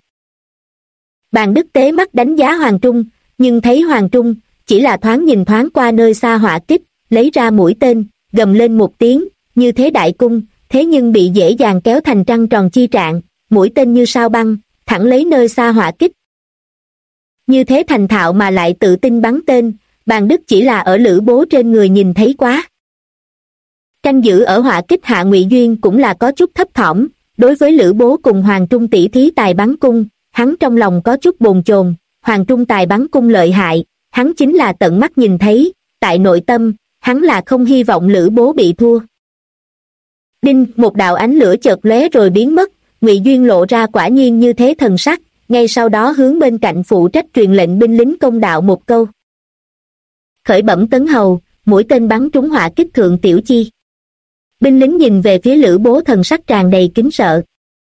Bàn Đức tế mắt đánh giá Hoàng Trung, nhưng thấy Hoàng Trung chỉ là thoáng nhìn thoáng qua nơi xa hỏa kích, lấy ra mũi tên, gầm lên một tiếng, như thế đại cung, thế nhưng bị dễ dàng kéo thành trăng tròn chi trạng, mũi tên như sao băng, thẳng lấy nơi xa hỏa kích. Như thế thành thạo mà lại tự tin bắn tên, Bàn Đức chỉ là ở Lữ Bố trên người nhìn thấy quá. Canh giữ ở hỏa kích hạ Ngụy Duyên cũng là có chút thấp thỏm, đối với Lữ Bố cùng Hoàng Trung tỷ thí tài bắn cung, hắn trong lòng có chút bồn chồn, Hoàng Trung tài bắn cung lợi hại, hắn chính là tận mắt nhìn thấy, tại nội tâm, hắn là không hy vọng Lữ Bố bị thua. Đinh, một đạo ánh lửa chợt lóe rồi biến mất, Ngụy Duyên lộ ra quả nhiên như thế thần sắc, ngay sau đó hướng bên cạnh phụ trách truyền lệnh binh lính công đạo một câu. Khởi bẩm tấn hầu, mũi tên bắn trúng hỏa kích thượng tiểu chi. Binh lính nhìn về phía Lữ Bố thần sắc tràn đầy kính sợ.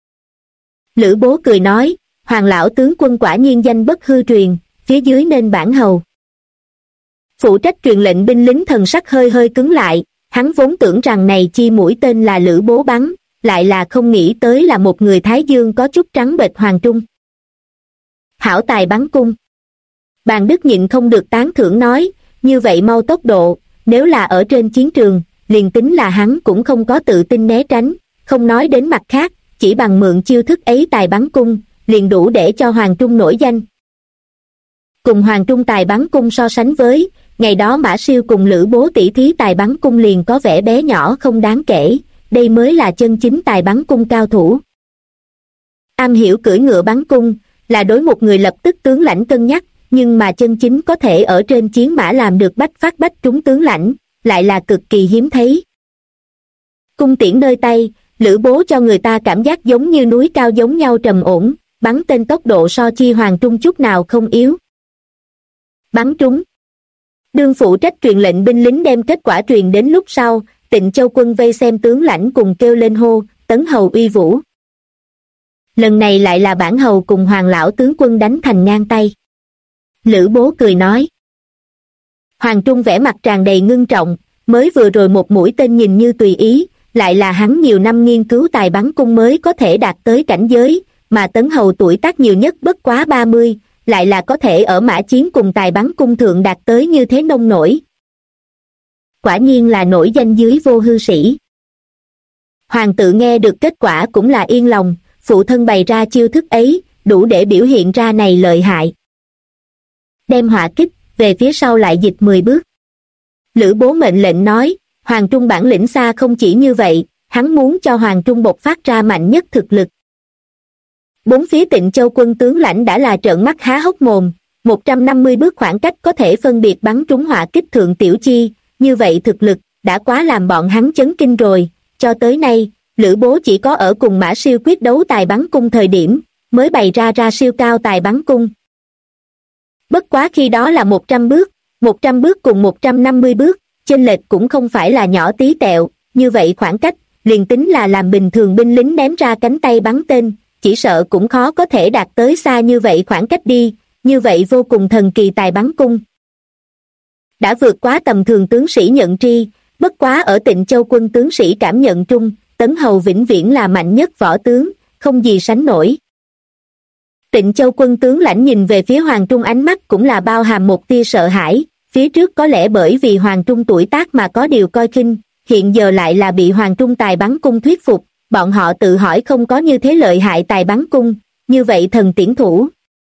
Lữ Bố cười nói, Hoàng lão tướng quân quả nhiên danh bất hư truyền, phía dưới nên bản hầu. Phụ trách truyền lệnh binh lính thần sắc hơi hơi cứng lại, hắn vốn tưởng rằng này chi mũi tên là Lữ Bố bắn, lại là không nghĩ tới là một người Thái Dương có chút trắng bệch Hoàng Trung. Hảo tài bắn cung. Bàn Đức nhịn không được tán thưởng nói, như vậy mau tốc độ, nếu là ở trên chiến trường, liền tính là hắn cũng không có tự tin né tránh, không nói đến mặt khác, chỉ bằng mượn chiêu thức ấy tài bắn cung, liền đủ để cho Hoàng Trung nổi danh. Cùng Hoàng Trung tài bắn cung so sánh với, ngày đó Mã Siêu cùng Lữ Bố tỷ thí tài bắn cung liền có vẻ bé nhỏ không đáng kể, đây mới là chân chính tài bắn cung cao thủ. Am hiểu cưỡi ngựa bắn cung, là đối một người lập tức tướng lãnh cân nhắc, nhưng mà chân chính có thể ở trên chiến mã làm được bách phát bách trúng tướng lãnh, lại là cực kỳ hiếm thấy. Cung tiễn nơi tay, Lữ Bố cho người ta cảm giác giống như núi cao giống nhau trầm ổn, bắn tên tốc độ so chi Hoàng Trung chút nào không yếu. Bắn trúng. Đương phụ trách truyền lệnh binh lính đem kết quả truyền đến lúc sau, Tịnh Châu quân vây xem tướng lãnh cùng kêu lên hô, tấn hầu uy vũ. Lần này lại là bản hầu cùng Hoàng lão tướng quân đánh thành ngang tay. Lữ Bố cười nói. Hoàng Trung vẻ mặt tràn đầy ngưng trọng, mới vừa rồi một mũi tên nhìn như tùy ý, lại là hắn nhiều năm nghiên cứu tài bắn cung mới có thể đạt tới cảnh giới, mà tấn hầu tuổi tác nhiều nhất bất quá 30, lại là có thể ở mã chiến cùng tài bắn cung thượng đạt tới như thế nông nổi. Quả nhiên là nổi danh dưới vô hư sĩ. Hoàng tự nghe được kết quả cũng là yên lòng, phụ thân bày ra chiêu thức ấy, đủ để biểu hiện ra này lợi hại. Đem hỏa kích, về phía sau lại dịch 10 bước. Lữ Bố mệnh lệnh nói, Hoàng Trung bản lĩnh xa không chỉ như vậy, hắn muốn cho Hoàng Trung bộc phát ra mạnh nhất thực lực. Bốn phía Tịnh Châu quân tướng lãnh đã là trợn mắt há hốc mồm, 150 bước khoảng cách có thể phân biệt bắn trúng hỏa kích thượng tiểu chi, như vậy thực lực, đã quá làm bọn hắn chấn kinh rồi, cho tới nay, Lữ Bố chỉ có ở cùng Mã Siêu quyết đấu tài bắn cung thời điểm, mới bày ra siêu cao tài bắn cung. Bất quá khi đó là 100 bước cùng 150 bước, chênh lệch cũng không phải là nhỏ tí tẹo, như vậy khoảng cách, liền tính là làm bình thường binh lính ném ra cánh tay bắn tên, chỉ sợ cũng khó có thể đạt tới xa như vậy khoảng cách đi, như vậy vô cùng thần kỳ tài bắn cung. Đã vượt quá tầm thường tướng sĩ nhận tri, bất quá ở Tịnh Châu quân tướng sĩ cảm nhận trung, Tấn Hầu vĩnh viễn là mạnh nhất võ tướng, không gì sánh nổi. Tịnh Châu quân tướng lãnh nhìn về phía Hoàng Trung ánh mắt cũng là bao hàm một tia sợ hãi, phía trước có lẽ bởi vì Hoàng Trung tuổi tác mà có điều coi khinh, hiện giờ lại là bị Hoàng Trung tài bắn cung thuyết phục, bọn họ tự hỏi không có như thế lợi hại tài bắn cung, như vậy thần tiễn thủ.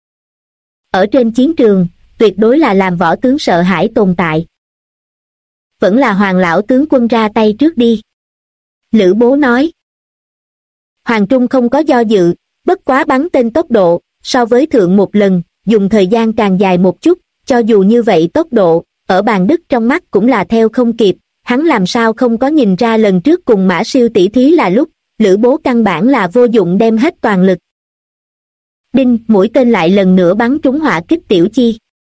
Ở trên chiến trường, tuyệt đối là làm võ tướng sợ hãi tồn tại. Vẫn là Hoàng lão tướng quân ra tay trước đi. Lữ Bố nói. Hoàng Trung không có do dự, bất quá bắn tên tốc độ, so với thượng một lần, dùng thời gian càng dài một chút, cho dù như vậy tốc độ, ở bàn Đức trong mắt cũng là theo không kịp, hắn làm sao không có nhìn ra lần trước cùng Mã Siêu tỷ thí là lúc, Lữ Bố căn bản là vô dụng đem hết toàn lực. Đinh, mũi tên lại lần nữa bắn trúng hỏa kích Tiểu Chi.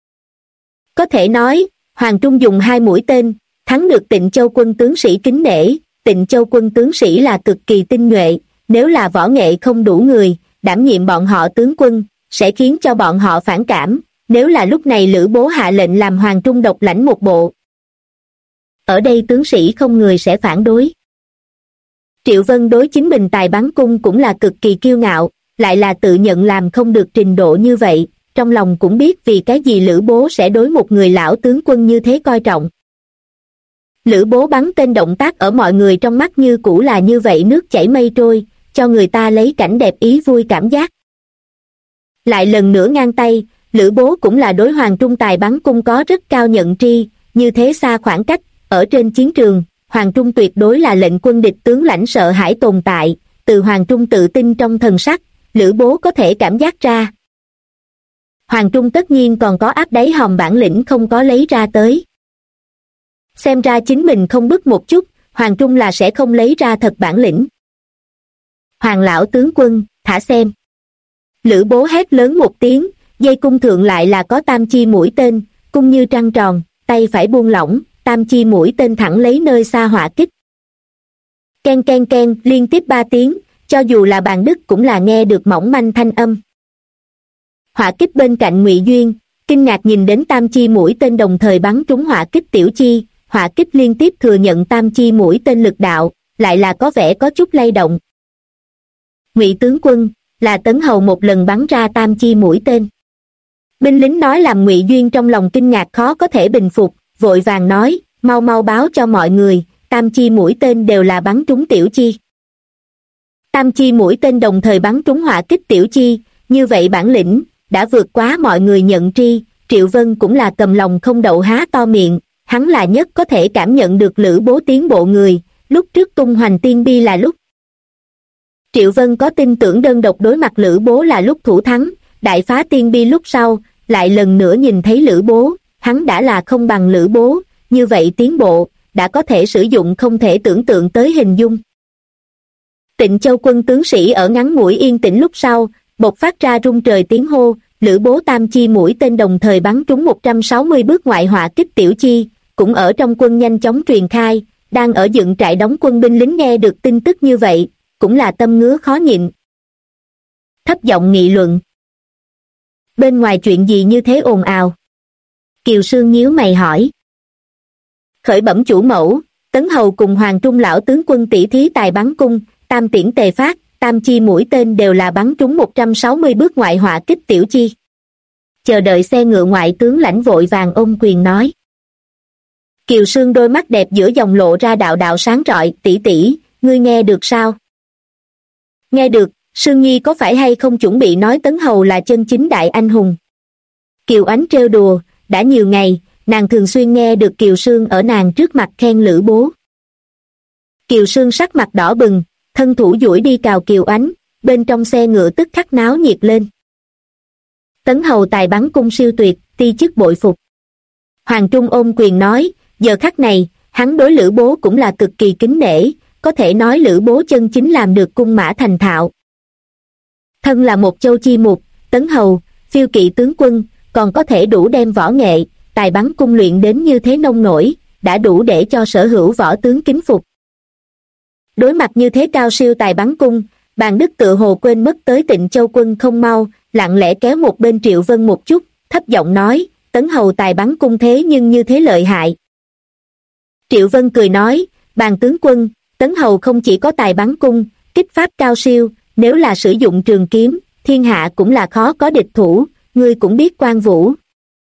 Có thể nói, Hoàng Trung dùng 2 mũi tên, thắng được Tịnh Châu quân tướng sĩ kính nể, Tịnh Châu quân tướng sĩ là cực kỳ tinh nhuệ, nếu là võ nghệ không đủ người, đảm nhiệm bọn họ tướng quân, sẽ khiến cho bọn họ phản cảm, nếu là lúc này Lữ Bố hạ lệnh làm Hoàng Trung độc lãnh một bộ. Ở đây tướng sĩ không người sẽ phản đối. Triệu Vân đối chính mình tài bắn cung cũng là cực kỳ kiêu ngạo, lại là tự nhận làm không được trình độ như vậy, trong lòng cũng biết vì cái gì Lữ Bố sẽ đối một người lão tướng quân như thế coi trọng. Lữ Bố bắn tên động tác ở mọi người trong mắt như cũ là như vậy nước chảy mây trôi, cho người ta lấy cảnh đẹp ý vui cảm giác. Lại lần nữa ngang tay, Lữ Bố cũng là đối Hoàng Trung tài bắn cung có rất cao nhận tri, như thế xa khoảng cách, ở trên chiến trường, Hoàng Trung tuyệt đối là lệnh quân địch tướng lãnh sợ hãi tồn tại, từ Hoàng Trung tự tin trong thần sắc, Lữ Bố có thể cảm giác ra. Hoàng Trung tất nhiên còn có áp đáy hòm bản lĩnh không có lấy ra tới. Xem ra chính mình không bức một chút, Hoàng Trung là sẽ không lấy ra thật bản lĩnh. Hoàng lão tướng quân, thả xem. Lữ Bố hét lớn một tiếng, dây cung thượng lại là có tam chi mũi tên, cung như trăng tròn, tay phải buông lỏng, tam chi mũi tên thẳng lấy nơi xa hỏa kích. Ken ken ken, liên tiếp 3 tiếng, cho dù là bàn Đức cũng là nghe được mỏng manh thanh âm. Hỏa kích bên cạnh Ngụy Duyên, kinh ngạc nhìn đến tam chi mũi tên đồng thời bắn trúng hỏa kích Tiểu Chi, hỏa kích liên tiếp thừa nhận tam chi mũi tên lực đạo, lại là có vẻ có chút lay động. Ngụy tướng quân, là Tấn Hầu một lần bắn ra tam chi mũi tên. Binh lính nói làm Ngụy Duyên trong lòng kinh ngạc khó có thể bình phục, vội vàng nói, mau mau báo cho mọi người, tam chi mũi tên đều là bắn trúng Tiểu Chi. Tam chi mũi tên đồng thời bắn trúng hỏa kích Tiểu Chi, như vậy bản lĩnh, đã vượt quá mọi người nhận tri, Triệu Vân cũng là cầm lòng không đậu há to miệng, hắn là nhất có thể cảm nhận được Lữ Bố tiến bộ người, lúc trước tung hoành tiên bi là lúc. Triệu Vân có tin tưởng đơn độc đối mặt Lữ Bố là lúc thủ thắng, đại phá tiên bi lúc sau, lại lần nữa nhìn thấy Lữ Bố, hắn đã là không bằng Lữ Bố, như vậy tiến bộ, đã có thể sử dụng không thể tưởng tượng tới hình dung. Tịnh Châu quân tướng sĩ ở ngắn ngủi yên tĩnh lúc sau, bộc phát ra rung trời tiếng hô, Lữ Bố tam chi mũi tên đồng thời bắn trúng 160 bước ngoại hỏa kích Tiểu Chi, cũng ở trong quân nhanh chóng truyền khai, đang ở dựng trại đóng quân binh lính nghe được tin tức như vậy, cũng là tâm ngứa khó nhịn. Thấp giọng nghị luận. Bên ngoài chuyện gì như thế ồn ào? Kiều Sương nhíu mày hỏi. Khởi bẩm chủ mẫu, Tấn Hầu cùng Hoàng Trung lão tướng quân tỷ thí tài bắn cung, tam tiễn tề phát, tam chi mũi tên đều là bắn trúng 160 bước ngoại hỏa kích Tiểu Chi. Chờ đợi xe ngựa ngoại tướng lãnh vội vàng ôm quyền nói. Kiều Sương đôi mắt đẹp giữa dòng lộ ra đạo đạo sáng rọi, tỷ tỷ, ngươi nghe được sao? Nghe được, Sương Nhi có phải hay không chuẩn bị nói Tấn Hầu là chân chính đại anh hùng? Kiều Ánh trêu đùa, đã nhiều ngày, nàng thường xuyên nghe được Kiều Sương ở nàng trước mặt khen Lữ Bố. Kiều Sương sắc mặt đỏ bừng, thân thủ duỗi đi cào Kiều Ánh, bên trong xe ngựa tức khắc náo nhiệt lên. Tấn Hầu tài bắn cung siêu tuyệt, ti chức bội phục. Hoàng Trung ôm quyền nói, giờ khắc này, hắn đối Lữ Bố cũng là cực kỳ kính nể, có thể nói Lữ Bố chân chính làm được cung mã thành thạo. Thân là một châu chi mục, tấn hầu, phiêu kỵ tướng quân, còn có thể đủ đem võ nghệ, tài bắn cung luyện đến như thế nông nổi, đã đủ để cho sở hữu võ tướng kính phục. Đối mặt như thế cao siêu tài bắn cung, Bàn Đức tự hồ quên mất tới Tịnh Châu quân không mau, lặng lẽ kéo một bên Triệu Vân một chút, thấp giọng nói, tấn hầu tài bắn cung thế nhưng như thế lợi hại. Triệu Vân cười nói, Bàn tướng quân, tấn hầu không chỉ có tài bắn cung, kích pháp cao siêu, nếu là sử dụng trường kiếm, thiên hạ cũng là khó có địch thủ, ngươi cũng biết Quan Vũ.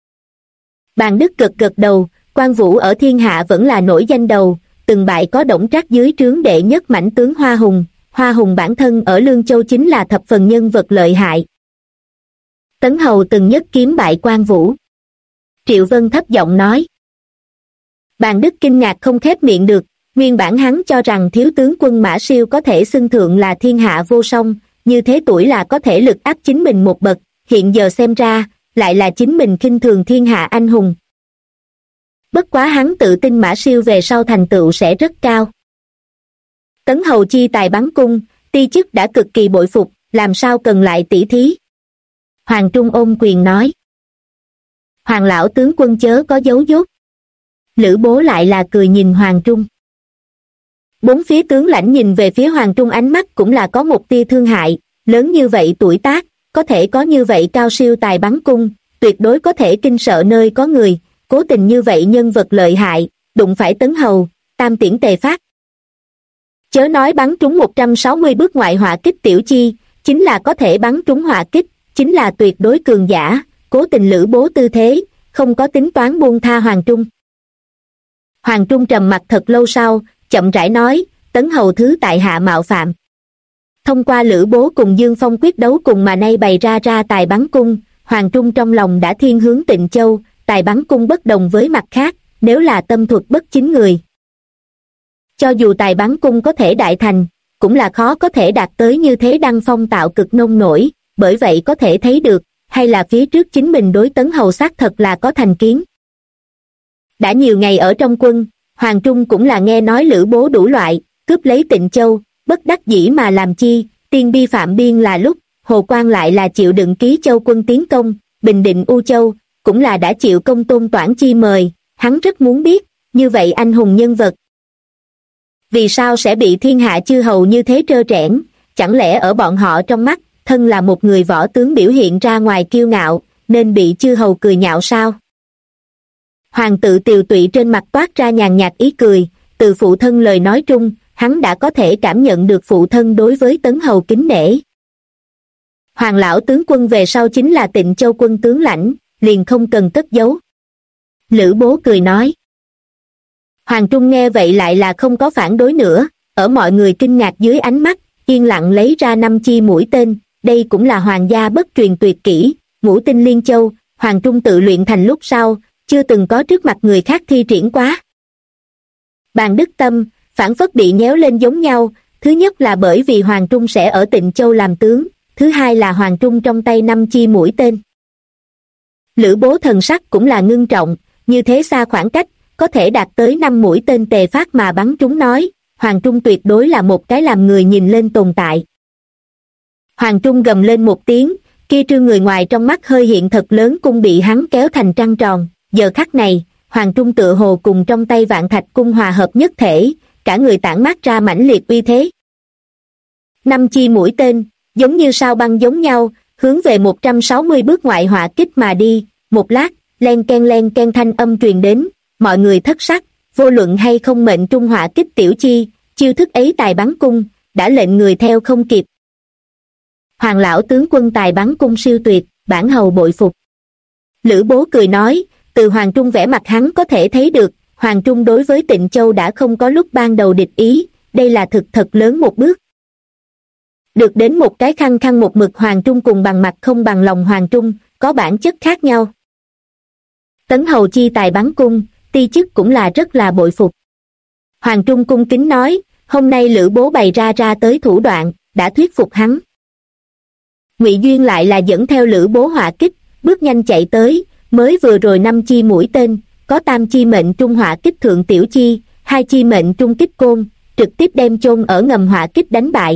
Bàn Đức gật gật đầu, Quan Vũ ở thiên hạ vẫn là nổi danh đầu, từng bại có Đổng Trác dưới trướng đệ nhất mãnh tướng Hoa Hùng bản thân ở Lương Châu chính là thập phần nhân vật lợi hại. Tấn hầu từng nhất kiếm bại Quan Vũ. Triệu Vân thấp giọng nói. Bàn Đức kinh ngạc không khép miệng được, nguyên bản hắn cho rằng thiếu tướng quân Mã Siêu có thể xưng thượng là thiên hạ vô song, như thế tuổi là có thể lực áp chính mình một bậc, hiện giờ xem ra, lại là chính mình khinh thường thiên hạ anh hùng. Bất quá hắn tự tin Mã Siêu về sau thành tựu sẽ rất cao. Tấn hầu chi tài bắn cung, ti chức đã cực kỳ bội phục, làm sao cần lại tỉ thí. Hoàng Trung ôm quyền nói. Hoàng lão tướng quân chớ có giấu dốt. Lữ Bố lại là cười nhìn Hoàng Trung. Bốn phía tướng lãnh nhìn về phía Hoàng Trung ánh mắt cũng là có một tia thương hại, lớn như vậy tuổi tác, có thể có như vậy cao siêu tài bắn cung, tuyệt đối có thể kinh sợ nơi có người, cố tình như vậy nhân vật lợi hại, đụng phải tấn hầu, tam tiễn tề phát. Chớ nói bắn trúng 160 bước ngoại hỏa kích tiểu chi, chính là có thể bắn trúng hỏa kích, chính là tuyệt đối cường giả, cố tình Lữ Bố tư thế, không có tính toán buông tha Hoàng Trung. Hoàng Trung trầm mặt thật lâu sau, chậm rãi nói, tấn hầu thứ tại hạ mạo phạm. Thông qua Lữ Bố cùng Dương Phong quyết đấu cùng mà nay bày ra tài bắn cung, Hoàng Trung trong lòng đã thiên hướng Tịnh Châu, tài bắn cung bất đồng với mặt khác, nếu là tâm thuật bất chính người. Cho dù tài bắn cung có thể đại thành, cũng là khó có thể đạt tới như thế đăng phong tạo cực nông nổi, bởi vậy có thể thấy được, hay là phía trước chính mình đối tấn hầu xác thật là có thành kiến. Đã nhiều ngày ở trong quân, Hoàng Trung cũng là nghe nói Lữ Bố đủ loại, cướp lấy Tịnh Châu, bất đắc dĩ mà làm chi, tiên bi phạm biên là lúc, Hồ Quang lại là chịu đựng Ký Châu quân tiến công, bình định U Châu, cũng là đã chịu công tôn Toản chi mời, hắn rất muốn biết, như vậy anh hùng nhân vật. Vì sao sẽ bị thiên hạ chư hầu như thế trơ trẽn, chẳng lẽ ở bọn họ trong mắt, thân là một người võ tướng biểu hiện ra ngoài kiêu ngạo, nên bị chư hầu cười nhạo sao? Hoàng tự tiều tụy trên mặt toát ra nhàn nhạt ý cười, từ phụ thân lời nói trung, hắn đã có thể cảm nhận được phụ thân đối với tấn hầu kính nể. Hoàng lão tướng quân về sau chính là Tịnh Châu quân tướng lãnh, liền không cần cất giấu. Lữ Bố cười nói. Hoàng Trung nghe vậy lại là không có phản đối nữa, ở mọi người kinh ngạc dưới ánh mắt, yên lặng lấy ra 5 chi mũi tên, đây cũng là hoàng gia bất truyền tuyệt kỹ, ngũ tinh liên châu, Hoàng Trung tự luyện thành lúc sau, chưa từng có trước mặt người khác thi triển quá. Bàn Đức tâm, phản phất bị nhéo lên giống nhau, thứ nhất là bởi vì Hoàng Trung sẽ ở Tịnh Châu làm tướng, thứ hai là Hoàng Trung trong tay 5 chi mũi tên. Lữ Bố thần sắc cũng là ngưng trọng, như thế xa khoảng cách, có thể đạt tới 5 mũi tên tề phát mà bắn trúng nói, Hoàng Trung tuyệt đối là một cái làm người nhìn lên tồn tại. Hoàng Trung gầm lên một tiếng, kia trương người ngoài trong mắt hơi hiện thật lớn cung bị hắn kéo thành trăng tròn, giờ khắc này, Hoàng Trung tựa hồ cùng trong tay Vạn Thạch cung hòa hợp nhất thể, cả người tản mát ra mãnh liệt uy thế. 5 chi mũi tên, giống như sao băng giống nhau, hướng về 160 bước ngoại hỏa kích mà đi, một lát, len ken thanh âm truyền đến, mọi người thất sắc, vô luận hay không mệnh trung hỏa kích tiểu chi, chiêu thức ấy tài bắn cung, đã lệnh người theo không kịp. Hoàng lão tướng quân tài bắn cung siêu tuyệt, bản hầu bội phục. Lữ Bố cười nói, từ Hoàng Trung vẻ mặt hắn có thể thấy được, Hoàng Trung đối với Tịnh Châu đã không có lúc ban đầu địch ý, đây là thực thật lớn một bước. Được đến một cái khăng một mực Hoàng Trung cùng bằng mặt không bằng lòng Hoàng Trung, có bản chất khác nhau. Tấn hầu chi tài bắn cung, ti chức cũng là rất là bội phục. Hoàng Trung cung kính nói, hôm nay Lữ Bố bày ra tới thủ đoạn, đã thuyết phục hắn. Ngụy Duyên lại là dẫn theo Lữ Bố hỏa kích, bước nhanh chạy tới, mới vừa rồi 5 chi mũi tên, có tam chi mệnh trung hỏa kích thượng tiểu chi, 2 chi mệnh trung kích côn, trực tiếp đem chôn ở ngầm hỏa kích đánh bại.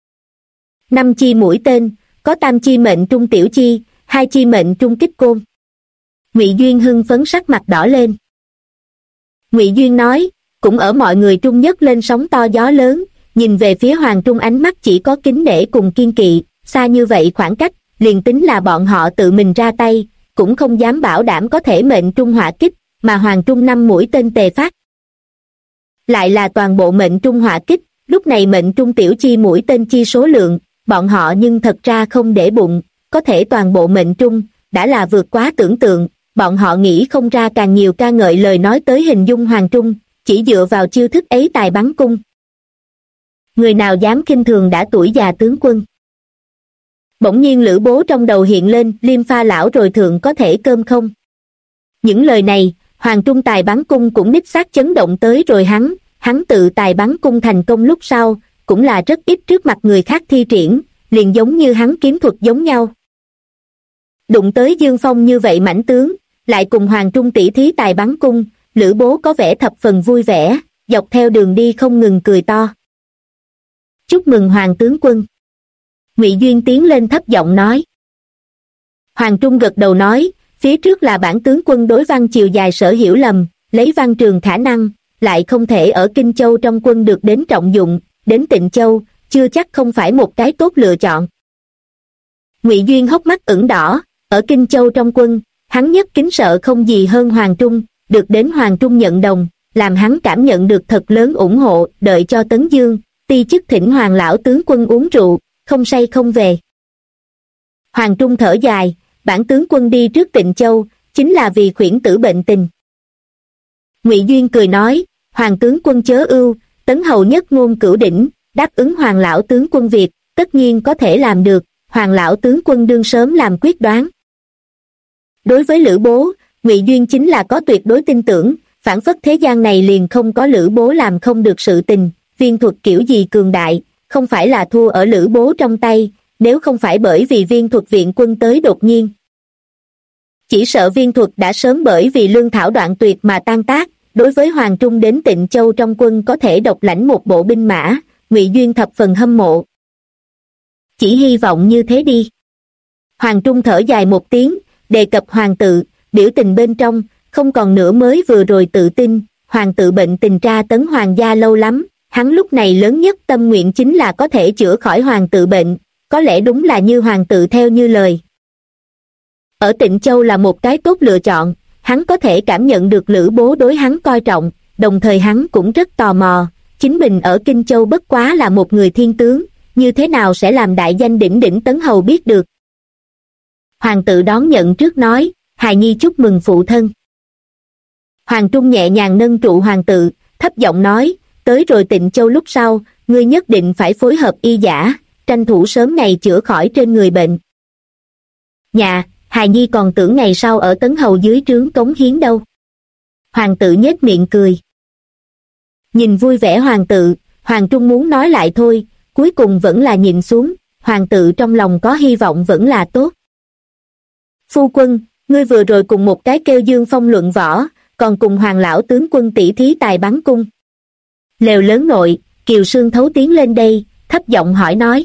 5 chi mũi tên, có tam chi mệnh trung tiểu chi, 2 chi mệnh trung kích côn. Ngụy Duyên hưng phấn sắc mặt đỏ lên. Ngụy Duyên nói, cũng ở mọi người trung nhất lên sóng to gió lớn, nhìn về phía Hoàng Trung ánh mắt chỉ có kính nể cùng kiên kỵ, xa như vậy khoảng cách, liền tính là bọn họ tự mình ra tay, cũng không dám bảo đảm có thể mệnh trung hỏa kích, mà Hoàng Trung 5 mũi tên tề phát. Lại là toàn bộ mệnh trung hỏa kích, lúc này mệnh trung tiểu chi mũi tên chi số lượng, bọn họ nhưng thật ra không để bụng, có thể toàn bộ mệnh trung, đã là vượt quá tưởng tượng, bọn họ nghĩ không ra càng nhiều ca ngợi lời nói tới hình dung Hoàng Trung, chỉ dựa vào chiêu thức ấy tài bắn cung. Người nào dám khinh thường đã tuổi già tướng quân. Bỗng nhiên Lữ Bố trong đầu hiện lên, Liêm Pha lão rồi thượng có thể cơm không? Những lời này, Hoàng Trung tài bắn cung cũng ních xác chấn động tới rồi hắn tự tài bắn cung thành công lúc sau, cũng là rất ít trước mặt người khác thi triển, liền giống như hắn kiếm thuật giống nhau. Đụng tới Dương Phong như vậy mãnh tướng, lại cùng Hoàng Trung tỷ thí tài bắn cung, Lữ Bố có vẻ thập phần vui vẻ, dọc theo đường đi không ngừng cười to. Chúc mừng Hoàng tướng quân. Ngụy Duyên tiến lên thấp giọng nói. Hoàng Trung gật đầu nói, phía trước là bản tướng quân đối văn chiều dài sở hiểu lầm, lấy văn trường khả năng, lại không thể ở Kinh Châu trong quân được đến trọng dụng, đến Tịnh Châu, chưa chắc không phải một cái tốt lựa chọn. Ngụy Duyên hốc mắt ửng đỏ, ở Kinh Châu trong quân, hắn nhất kính sợ không gì hơn Hoàng Trung, được đến Hoàng Trung nhận đồng, làm hắn cảm nhận được thật lớn ủng hộ, đợi cho Tấn Dương, ti chức thỉnh Hoàng lão tướng quân uống rượu, không say không về. Hoàng Trung thở dài, bản tướng quân đi trước Tịnh Châu, chính là vì khuyển tử bệnh tình. Ngụy Duyên cười nói, Hoàng tướng quân chớ ưu, Tấn hầu nhất ngôn cửu đỉnh, đáp ứng Hoàng lão tướng quân việc, tất nhiên có thể làm được, Hoàng lão tướng quân đương sớm làm quyết đoán. Đối với Lữ Bố, Ngụy Duyên chính là có tuyệt đối tin tưởng, phản phất thế gian này liền không có Lữ Bố làm không được sự tình, viên thuật kiểu gì cường đại, không phải là thua ở Lữ Bố trong tay, nếu không phải bởi vì viên thuật viện quân tới đột nhiên. Chỉ sợ viên thuật đã sớm bởi vì lương thảo đoạn tuyệt mà tan tác, đối với Hoàng Trung đến Tịnh Châu trong quân có thể độc lãnh một bộ binh mã, Ngụy Duyên thập phần hâm mộ. Chỉ hy vọng như thế đi. Hoàng Trung thở dài một tiếng, đề cập Hoàng tự, biểu tình bên trong, không còn nữa mới vừa rồi tự tin, Hoàng tự bệnh tình tra tấn Hoàng gia lâu lắm, hắn lúc này lớn nhất tâm nguyện chính là có thể chữa khỏi Hoàng tự bệnh, có lẽ đúng là như Hoàng tự theo như lời. Ở Tịnh Châu là một cái tốt lựa chọn, hắn có thể cảm nhận được Lữ Bố đối hắn coi trọng, đồng thời hắn cũng rất tò mò, chính mình ở Kinh Châu bất quá là một người thiên tướng, như thế nào sẽ làm đại danh đỉnh đỉnh Tấn hầu biết được. Hoàng tự đón nhận trước nói, hài nhi chúc mừng phụ thân. Hoàng Trung nhẹ nhàng nâng trụ Hoàng tự, thấp giọng nói, tới rồi Tịnh Châu lúc sau, ngươi nhất định phải phối hợp y giả, tranh thủ sớm ngày chữa khỏi trên người bệnh. Nhà, hài nhi còn tưởng ngày sau ở Tấn hầu dưới trướng cống hiến đâu. Hoàng tự nhếch miệng cười. Nhìn vui vẻ Hoàng tự, Hoàng Trung muốn nói lại thôi, cuối cùng vẫn là nhìn xuống, Hoàng tự trong lòng có hy vọng vẫn là tốt. Phu quân, ngươi vừa rồi cùng một cái kêu Dương Phong luận võ, còn cùng Hoàng lão tướng quân tỷ thí tài bắn cung. Lều lớn nội, Kiều Sương thấu tiến lên đây, thấp giọng hỏi nói.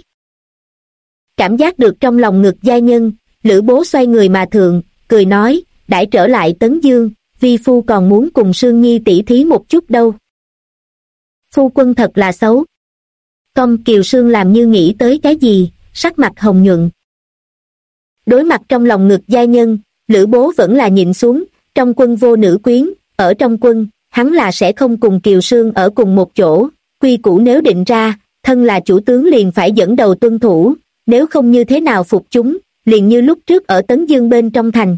Cảm giác được trong lòng ngực giai nhân, Lữ Bố xoay người mà thượng, cười nói, đãi trở lại Tấn Dương, vi phu còn muốn cùng Sương Nhi tỷ thí một chút đâu. Phu quân thật là xấu. Kiều Sương làm như nghĩ tới cái gì, sắc mặt hồng nhuận. Đối mặt trong lòng ngực giai nhân, Lữ Bố vẫn là nhịn xuống, trong quân vô nữ quyến, ở trong quân, hắn là sẽ không cùng Kiều Sương ở cùng một chỗ, quy củ nếu định ra, thân là chủ tướng liền phải dẫn đầu tuân thủ, nếu không như thế nào phục chúng, liền như lúc trước ở Tấn Dương bên trong thành.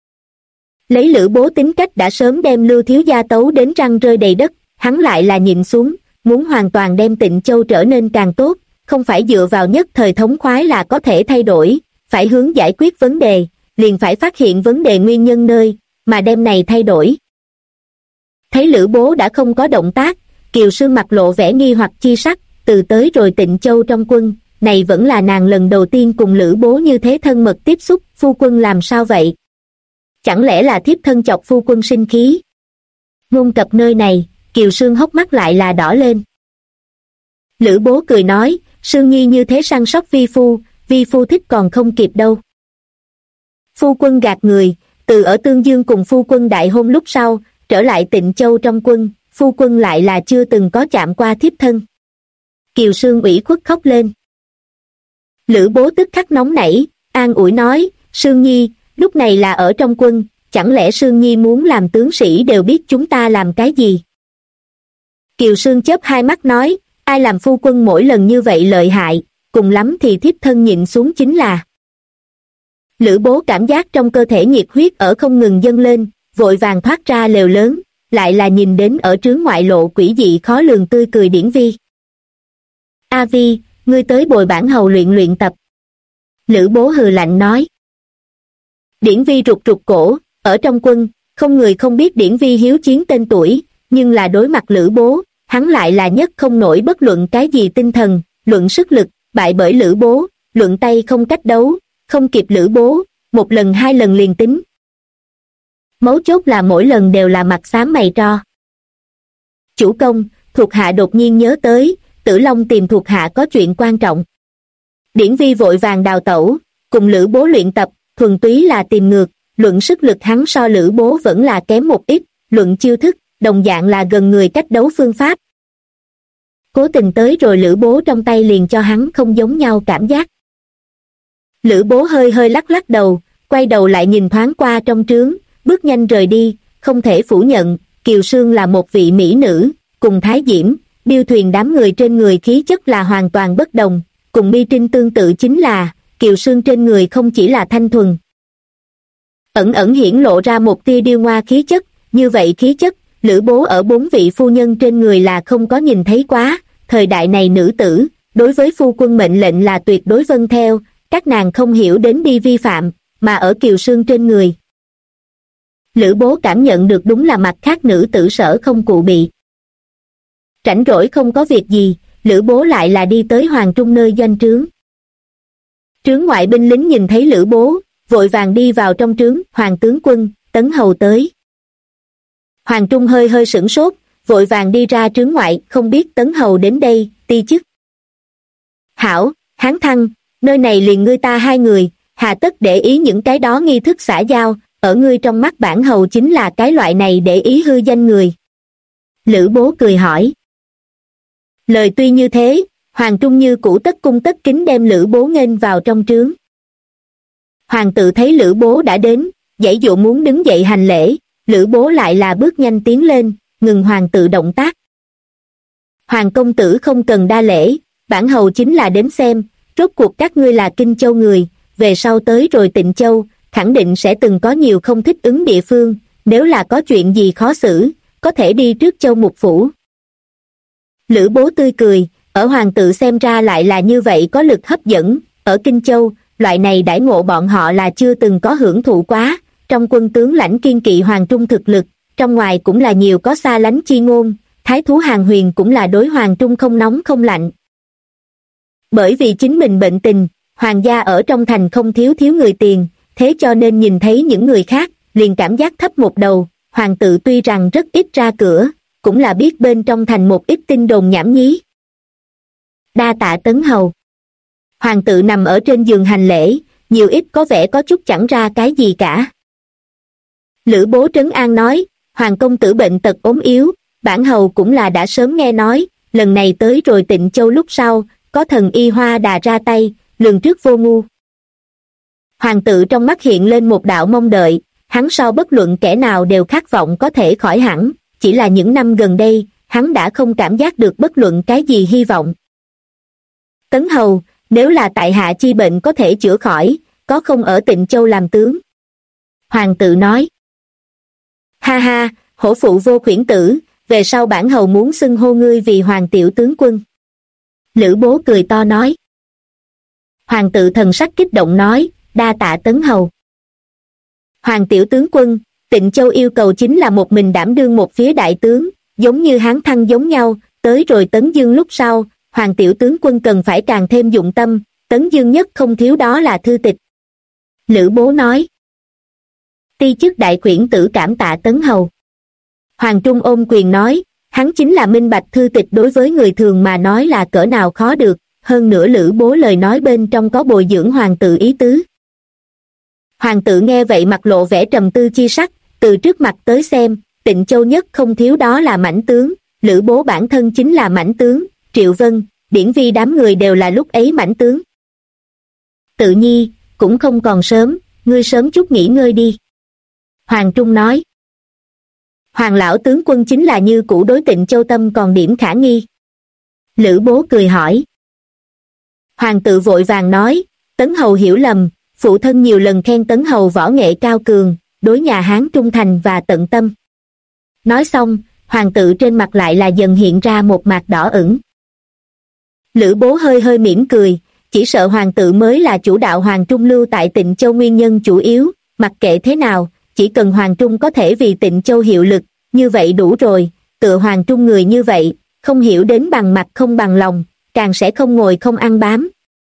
Lấy Lữ Bố tính cách đã sớm đem Lưu thiếu gia tấu đến răng rơi đầy đất, hắn lại là nhịn xuống, muốn hoàn toàn đem Tịnh Châu trở nên càng tốt, không phải dựa vào nhất thời thống khoái là có thể thay đổi, phải hướng giải quyết vấn đề, liền phải phát hiện vấn đề nguyên nhân nơi, mà đem này thay đổi. Thấy Lữ Bố đã không có động tác, Kiều Sương mặt lộ vẻ nghi hoặc chi sắc, từ tới rồi Tịnh Châu trong quân, này vẫn là nàng lần đầu tiên cùng Lữ Bố như thế thân mật tiếp xúc, phu quân làm sao vậy? Chẳng lẽ là thiếp thân chọc phu quân sinh khí? Ngôn cập nơi này, Kiều Sương hốc mắt lại là đỏ lên. Lữ Bố cười nói, Sương Nhi như thế săn sóc vi phu thích còn không kịp đâu. Phu quân gạt người, từ ở Tương Dương cùng phu quân đại hôn lúc sau, trở lại Tịnh Châu trong quân, phu quân lại là chưa từng có chạm qua thiếp thân. Kiều Sương ủy khuất khóc lên. Lữ Bố tức khắc nóng nảy, an ủi nói, Sương Nhi, lúc này là ở trong quân, chẳng lẽ Sương Nhi muốn làm tướng sĩ đều biết chúng ta làm cái gì? Kiều Sương chớp hai mắt nói, ai làm phu quân mỗi lần như vậy lợi hại, cùng lắm thì thiếp thân nhịn xuống chính là. Lữ Bố cảm giác trong cơ thể nhiệt huyết ở không ngừng dâng lên, vội vàng thoát ra lều lớn, lại là nhìn đến ở trướng ngoại lộ quỷ dị khó lường tươi cười Điển Vi. A Vi, ngươi tới bồi bản hầu luyện tập. Lữ Bố hừ lạnh nói. Điển Vi rụt cổ, ở trong quân, không người không biết Điển Vi hiếu chiến tên tuổi, nhưng là đối mặt Lữ Bố, hắn lại là nhất không nổi bất luận cái gì tinh thần, luận sức lực, bại bởi Lữ Bố, luận tay không cách đấu, không kịp Lữ Bố, một lần hai lần liền tính. Mấu chốt là mỗi lần đều là mặt xám mày tro. Chủ công, thuộc hạ đột nhiên nhớ tới, Tử Long tìm thuộc hạ có chuyện quan trọng. Điển Vi vội vàng đào tẩu, cùng Lữ Bố luyện tập, thuần túy là tìm ngược, luận sức lực hắn so Lữ Bố vẫn là kém một ít, luận chiêu thức, đồng dạng là gần người cách đấu phương pháp. Cố tình tới rồi Lữ Bố trong tay liền cho hắn không giống nhau cảm giác. Lữ Bố hơi hơi lắc đầu, quay đầu lại nhìn thoáng qua trong trướng, bước nhanh rời đi, không thể phủ nhận, Kiều Sương là một vị mỹ nữ, cùng Thái Diễm, Điêu Thuyền đám người trên người khí chất là hoàn toàn bất đồng, cùng Mi Trinh tương tự chính là, Kiều Sương trên người không chỉ là thanh thuần. Ẩn ẩn hiển lộ ra một tia điêu ngoa khí chất, như vậy khí chất, Lữ Bố ở 4 vị phu nhân trên người là không có nhìn thấy quá, thời đại này nữ tử, đối với phu quân mệnh lệnh là tuyệt đối vâng theo, các nàng không hiểu đến đi vi phạm, mà ở Kiều Sương trên người. Lữ Bố cảm nhận được đúng là mặt khác nữ tử sở không cụ bị. Rảnh rỗi không có việc gì, Lữ Bố lại là đi tới Hoàng Trung nơi doanh trướng. Trướng ngoại binh lính nhìn thấy Lữ Bố, vội vàng đi vào trong trướng, Hoàng tướng quân, Tấn Hầu tới. Hoàng Trung hơi hơi sửng sốt, vội vàng đi ra trướng ngoại, không biết Tấn Hầu đến đây, ti chức. Hảo, Hán Thăng, nơi này liền ngươi ta hai người, hà tất để ý những cái đó nghi thức xã giao, ở ngươi trong mắt bản hầu chính là cái loại này để ý hư danh người. Lữ Bố cười hỏi. Lời tuy như thế, Hoàng Trung như cũ tất cung tất kính đem Lữ Bố nghênh vào trong trướng. Hoàng tự thấy Lữ Bố đã đến, giãy dụ muốn đứng dậy hành lễ, Lữ Bố lại là bước nhanh tiến lên, ngừng hoàng tự động tác. Hoàng công tử không cần đa lễ, bản hầu chính là đến xem, rốt cuộc các ngươi là Kinh Châu người, về sau tới rồi Tịnh Châu, khẳng định sẽ từng có nhiều không thích ứng địa phương, nếu là có chuyện gì khó xử, có thể đi trước Châu Mục Phủ. Lữ Bố tươi cười, ở hoàng tự xem ra lại là như vậy có lực hấp dẫn, ở Kinh Châu, loại này đãi ngộ bọn họ là chưa từng có hưởng thụ quá, trong quân tướng lãnh kiên kỵ Hoàng Trung thực lực, trong ngoài cũng là nhiều có xa lánh chi ngôn, thái thú Hàn Huyền cũng là đối Hoàng Trung không nóng không lạnh. Bởi vì chính mình bệnh tình, Hoàng gia ở trong thành không thiếu người tiền, thế cho nên nhìn thấy những người khác, liền cảm giác thấp một đầu, Hoàng tự tuy rằng rất ít ra cửa, cũng là biết bên trong thành một ít tin đồn nhảm nhí. Đa tạ Tấn Hầu. Hoàng tự nằm ở trên giường hành lễ, nhiều ít có vẻ có chút chẳng ra cái gì cả. Lữ Bố trấn an nói, Hoàng công tử bệnh tật ốm yếu, bản hầu cũng là đã sớm nghe nói, lần này tới rồi Tịnh Châu lúc sau, có thần y Hoa Đà ra tay, lường trước vô ngu. Hoàng tự trong mắt hiện lên một đạo mong đợi, hắn so bất luận kẻ nào đều khát vọng có thể khỏi hẳn, chỉ là những năm gần đây, hắn đã không cảm giác được bất luận cái gì hy vọng. Tấn Hầu, nếu là tại hạ chi bệnh có thể chữa khỏi, có không ở Tịnh Châu làm tướng? Hoàng tự nói. Ha ha, hổ phụ vô khuyển tử, về sau bản hầu muốn xưng hô ngươi vì Hoàng tiểu tướng quân. Lữ Bố cười to nói. Hoàng tự thần sắc kích động nói, đa tạ Tấn Hầu. Hoàng tiểu tướng quân, Tịnh Châu yêu cầu chính là một mình đảm đương một phía đại tướng, giống như Hán Thăng giống nhau, tới rồi Tấn Dương lúc sau, Hoàng tiểu tướng quân cần phải càng thêm dụng tâm, Tấn Dương nhất không thiếu đó là thư tịch. Lữ Bố nói. Ti chức đại khuyển tử cảm tạ Tấn Hầu. Hoàng Trung ôm quyền nói, Hắn chính là minh bạch thư tịch đối với người thường mà nói là cỡ nào khó được, hơn nữa Lữ Bố lời nói bên trong có bồi dưỡng hoàng tự ý tứ. Hoàng tự nghe vậy mặt lộ vẻ trầm tư chi sắc, từ trước mặt tới xem, Tịnh Châu nhất không thiếu đó là mãnh tướng, Lữ Bố bản thân chính là mãnh tướng, Triệu Vân, Điển Vi đám người đều là lúc ấy mãnh tướng. Tự nhi, cũng không còn sớm, ngươi sớm chút nghỉ ngơi đi. Hoàng Trung nói. Hoàng lão tướng quân chính là như cũ đối Tịnh Châu tâm còn điểm khả nghi. Lữ Bố cười hỏi. Hoàng tự vội vàng nói, Tấn Hầu hiểu lầm, phụ thân nhiều lần khen Tấn Hầu võ nghệ cao cường, đối nhà Hán trung thành và tận tâm. Nói xong, hoàng tự trên mặt lại là dần hiện ra một mặt đỏ ửng. Lữ Bố hơi hơi mỉm cười, chỉ sợ hoàng tự mới là chủ đạo Hoàng Trung lưu tại Tịnh Châu nguyên nhân chủ yếu, mặc kệ thế nào, chỉ cần Hoàng Trung có thể vì Tịnh Châu hiệu lực, như vậy đủ rồi, tựa Hoàng Trung người như vậy, không hiểu đến bằng mặt không bằng lòng, càng sẽ không ngồi không ăn bám.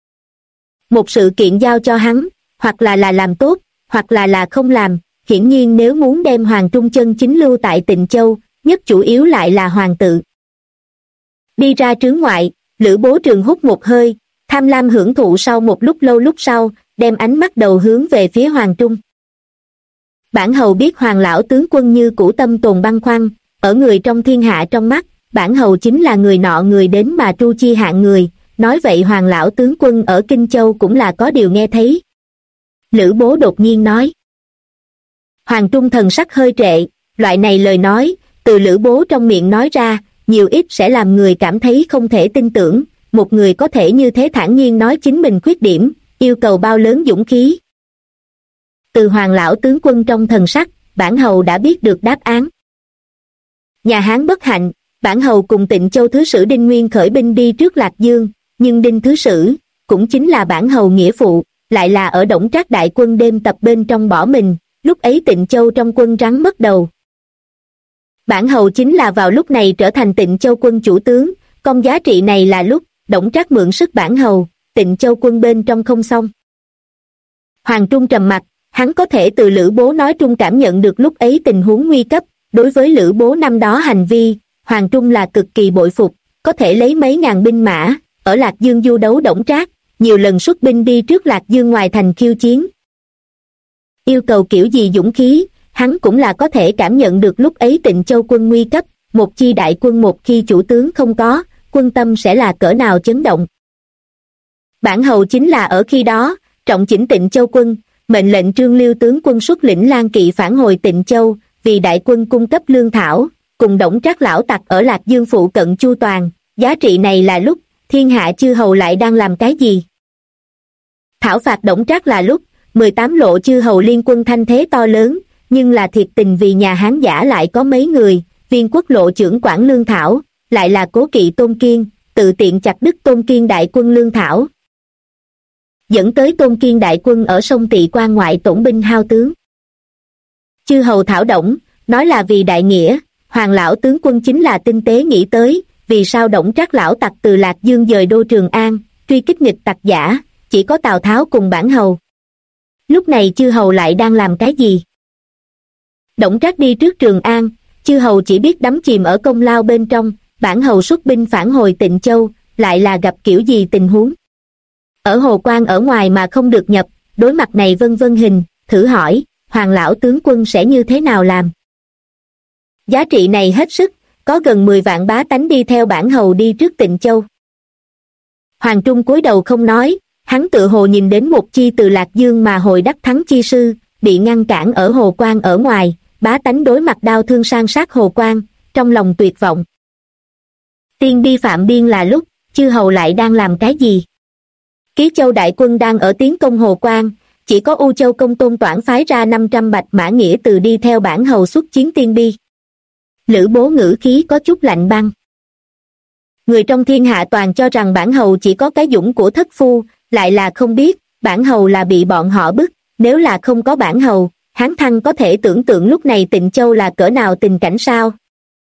Một sự kiện giao cho hắn, hoặc là làm tốt, hoặc là không làm, hiển nhiên nếu muốn đem Hoàng Trung chân chính lưu tại Tịnh Châu, nhất chủ yếu lại là hoàng tự. Đi ra trướng ngoại, Lữ Bố trường hút một hơi, tham lam hưởng thụ sau một lúc lâu lúc sau, đem ánh mắt đầu hướng về phía Hoàng Trung. Bản hầu biết Hoàng lão tướng quân như cũ tâm tồn băn khoăn, ở người trong thiên hạ trong mắt, bản hầu chính là người nọ người đến mà tru chi hạng người, nói vậy Hoàng lão tướng quân ở Kinh Châu cũng là có điều nghe thấy. Lữ Bố đột nhiên nói. Hoàng Trung thần sắc hơi trệ, loại này lời nói, từ Lữ Bố trong miệng nói ra, nhiều ít sẽ làm người cảm thấy không thể tin tưởng, một người có thể như thế thản nhiên nói chính mình khuyết điểm, yêu cầu bao lớn dũng khí. Từ Hoàng lão tướng quân trong thần sắc, bản hầu đã biết được đáp án. Nhà Hán bất hạnh, bản hầu cùng Tịnh Châu thứ sử Đinh Nguyên khởi binh đi trước Lạc Dương, nhưng Đinh thứ sử, cũng chính là bản hầu nghĩa phụ, lại là ở Đổng Trác đại quân đêm tập bên trong bỏ mình, lúc ấy Tịnh Châu trong quân rắn mất đầu. Bản hầu chính là vào lúc này trở thành Tịnh Châu quân chủ tướng, công giá trị này là lúc Đổng Trác mượn sức bản hầu, Tịnh Châu quân bên trong không xong. Hoàng Trung trầm mặt, hắn có thể từ Lữ Bố nói trung cảm nhận được lúc ấy tình huống nguy cấp, đối với Lữ Bố năm đó hành vi, Hoàng Trung là cực kỳ bội phục, có thể lấy mấy ngàn binh mã, ở Lạc Dương du đấu Đổng Trác, nhiều lần xuất binh đi trước Lạc Dương ngoài thành khiêu chiến. Yêu cầu kiểu gì dũng khí, hắn cũng là có thể cảm nhận được lúc ấy Tịnh Châu quân nguy cấp, một chi đại quân một khi chủ tướng không có, quân tâm sẽ là cỡ nào chấn động. Bản hầu chính là ở khi đó, trọng chỉnh Tịnh Châu quân, mệnh lệnh Trương Liêu tướng quân xuất lĩnh Lan Kỵ phản hồi Tịnh Châu, vì đại quân cung cấp lương thảo, cùng Đổng Trác lão tặc ở Lạc Dương phụ cận chu toàn, giá trị này là lúc, thiên hạ chư hầu lại đang làm cái gì? Thảo phạt Đổng Trác là lúc, 18 lộ chư hầu liên quân thanh thế to lớn, nhưng là thiệt tình vì nhà Hán giả lại có mấy người, Viên Quốc lộ trưởng quản lương thảo, lại là cố kỵ Tôn Kiên, tự tiện chặt đứt Tôn Kiên đại quân lương thảo. Dẫn tới Tôn Kiên đại quân ở sông Tị Quan ngoại tổn binh hao tướng. Chư hầu thảo động, nói là vì đại nghĩa, Hoàng lão tướng quân chính là tinh tế nghĩ tới, vì sao Đổng Trác lão tặc từ Lạc Dương dời đô Trường An, truy kích nghịch tặc giả, chỉ có Tào Tháo cùng bản hầu. Lúc này chư hầu lại đang làm cái gì? Đổng Trác đi trước Trường An, chư hầu chỉ biết đắm chìm ở công lao bên trong, bản hầu xuất binh phản hồi Tịnh Châu, lại là gặp kiểu gì tình huống? Ở Hồ Quan ở ngoài mà không được nhập, đối mặt này vân vân hình, thử hỏi, Hoàng lão tướng quân sẽ như thế nào làm? Giá trị này hết sức, có gần 10 vạn bá tánh đi theo bản hầu đi trước Tịnh Châu. Hoàng Trung cúi đầu không nói, hắn tự hồ nhìn đến một chi từ Lạc Dương mà hồi đắc thắng chi sư, bị ngăn cản ở Hồ Quan ở ngoài, bá tánh đối mặt đau thương san sát Hồ Quan, trong lòng tuyệt vọng. Tiên bi phạm biên là lúc, chư hầu lại đang làm cái gì? Ký Châu đại quân đang ở tiến công Hồ Quan, chỉ có U Châu công tôn toản phái ra 500 bạch mã nghĩa từ đi theo bản hầu xuất chiến tiên bi. Lữ Bố ngữ khí có chút lạnh băng. Người trong thiên hạ toàn cho rằng bản hầu chỉ có cái dũng của thất phu, lại là không biết, bản hầu là bị bọn họ bức, nếu là không có bản hầu, Hán Thăng có thể tưởng tượng lúc này Tịnh Châu là cỡ nào tình cảnh sao?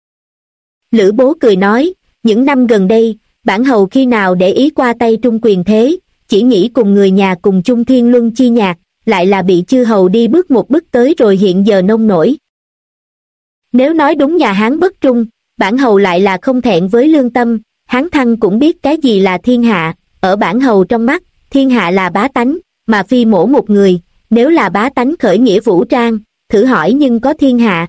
Lữ Bố cười nói, những năm gần đây, bản hầu khi nào để ý qua tay trung quyền thế, chỉ nghĩ cùng người nhà cùng chung thiên luân chi nhạc, lại là bị chư hầu đi bước một bước tới rồi hiện giờ nông nổi. Nếu nói đúng nhà Hán bất trung, bản hầu lại là không thẹn với lương tâm. Hán Thăng cũng biết cái gì là thiên hạ, ở bản hầu trong mắt, thiên hạ là bá tánh, mà phi mổ một người. Nếu là bá tánh khởi nghĩa vũ trang, thử hỏi nhưng có thiên hạ.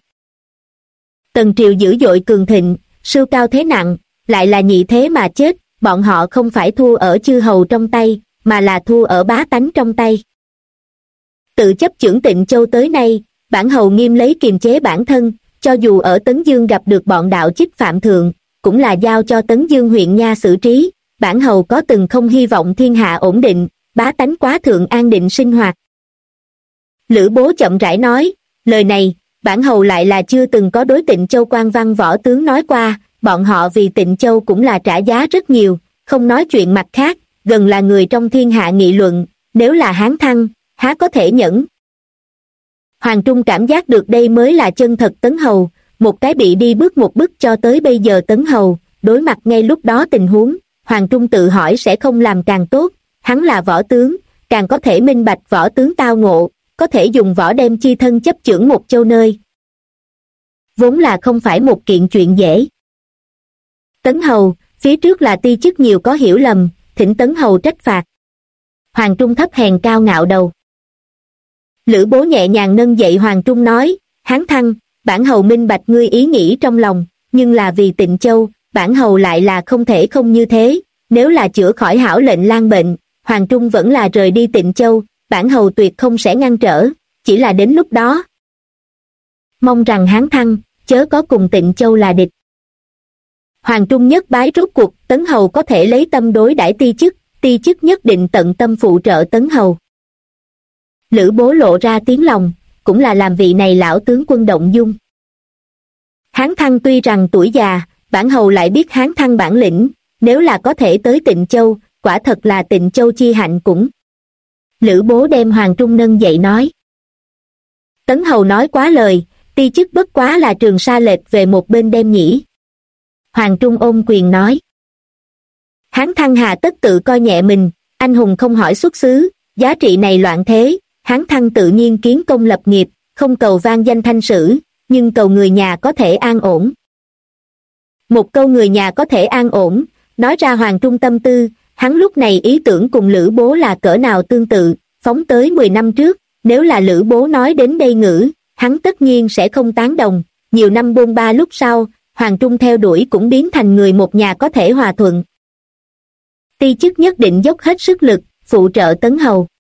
Tần triều dữ dội cường thịnh, sưu cao thế nặng, lại là nhị thế mà chết, bọn họ không phải thua ở chư hầu trong tay, mà là thua ở bá tánh trong tay. Tự chấp chưởng Tịnh Châu tới nay, bản hầu nghiêm lấy kiềm chế bản thân, cho dù ở Tấn Dương gặp được bọn đạo chích phạm thượng, cũng là giao cho Tấn Dương huyện nha xử trí. Bản hầu có từng không hy vọng thiên hạ ổn định, bá tánh quá thượng an định sinh hoạt. Lữ Bố chậm rãi nói, lời này, bản hầu lại là chưa từng có đối Tịnh Châu quan văn võ tướng nói qua, bọn họ vì Tịnh Châu cũng là trả giá rất nhiều, không nói chuyện mặt khác, gần là người trong thiên hạ nghị luận, nếu là Hán Thăng, há có thể nhẫn. Hoàng Trung cảm giác được đây mới là chân thật Tấn Hầu, một cái bị đi bước một bước cho tới bây giờ Tấn Hầu, đối mặt ngay lúc đó tình huống, Hoàng Trung tự hỏi sẽ không làm càng tốt, hắn là võ tướng, càng có thể minh bạch võ tướng tao ngộ, có thể dùng võ đem chi thân chấp chưởng một châu nơi. Vốn là không phải một kiện chuyện dễ. Tấn Hầu, phía trước là ti chức nhiều có hiểu lầm, thỉnh Tấn Hầu trách phạt. Hoàng Trung thấp hèn cao ngạo đầu. Lữ Bố nhẹ nhàng nâng dậy Hoàng Trung nói, Hán Thăng, bản hầu minh bạch ngươi ý nghĩ trong lòng, nhưng là vì Tịnh Châu, bản hầu lại là không thể không như thế, nếu là chữa khỏi hảo lệnh lang bệnh, Hoàng Trung vẫn là rời đi Tịnh Châu, bản hầu tuyệt không sẽ ngăn trở, chỉ là đến lúc đó. Mong rằng Hán Thăng, chớ có cùng Tịnh Châu là địch. Hoàng Trung nhất bái rốt cuộc, Tấn Hầu có thể lấy tâm đối đãi ti chức nhất định tận tâm phụ trợ Tấn Hầu. Lữ Bố lộ ra tiếng lòng, cũng là làm vị này lão tướng quân động dung. Hán Thăng tuy rằng tuổi già, bản hầu lại biết Hán Thăng bản lĩnh, nếu là có thể tới Tịnh Châu, quả thật là Tịnh Châu chi hạnh cũng. Lữ Bố đem Hoàng Trung nâng dậy nói. Tấn Hầu nói quá lời, ti chức bất quá là Trường Sa lệch về một bên đem nhỉ. Hoàng Trung ôm quyền nói. Hán Thăng hà tất tự coi nhẹ mình, anh hùng không hỏi xuất xứ, giá trị này loạn thế, Hán Thăng tự nhiên kiến công lập nghiệp, không cầu vang danh thanh sử, nhưng cầu người nhà có thể an ổn. Một câu người nhà có thể an ổn, nói ra Hoàng Trung tâm tư, hắn lúc này ý tưởng cùng Lữ Bố là cỡ nào tương tự, phóng tới 10 năm trước, nếu là Lữ Bố nói đến đây ngữ, hắn tất nhiên sẽ không tán đồng, nhiều năm bôn ba lúc sau, Hoàng Trung theo đuổi cũng biến thành người một nhà có thể hòa thuận. Ti chức nhất định dốc hết sức lực, phụ trợ Tấn Hầu.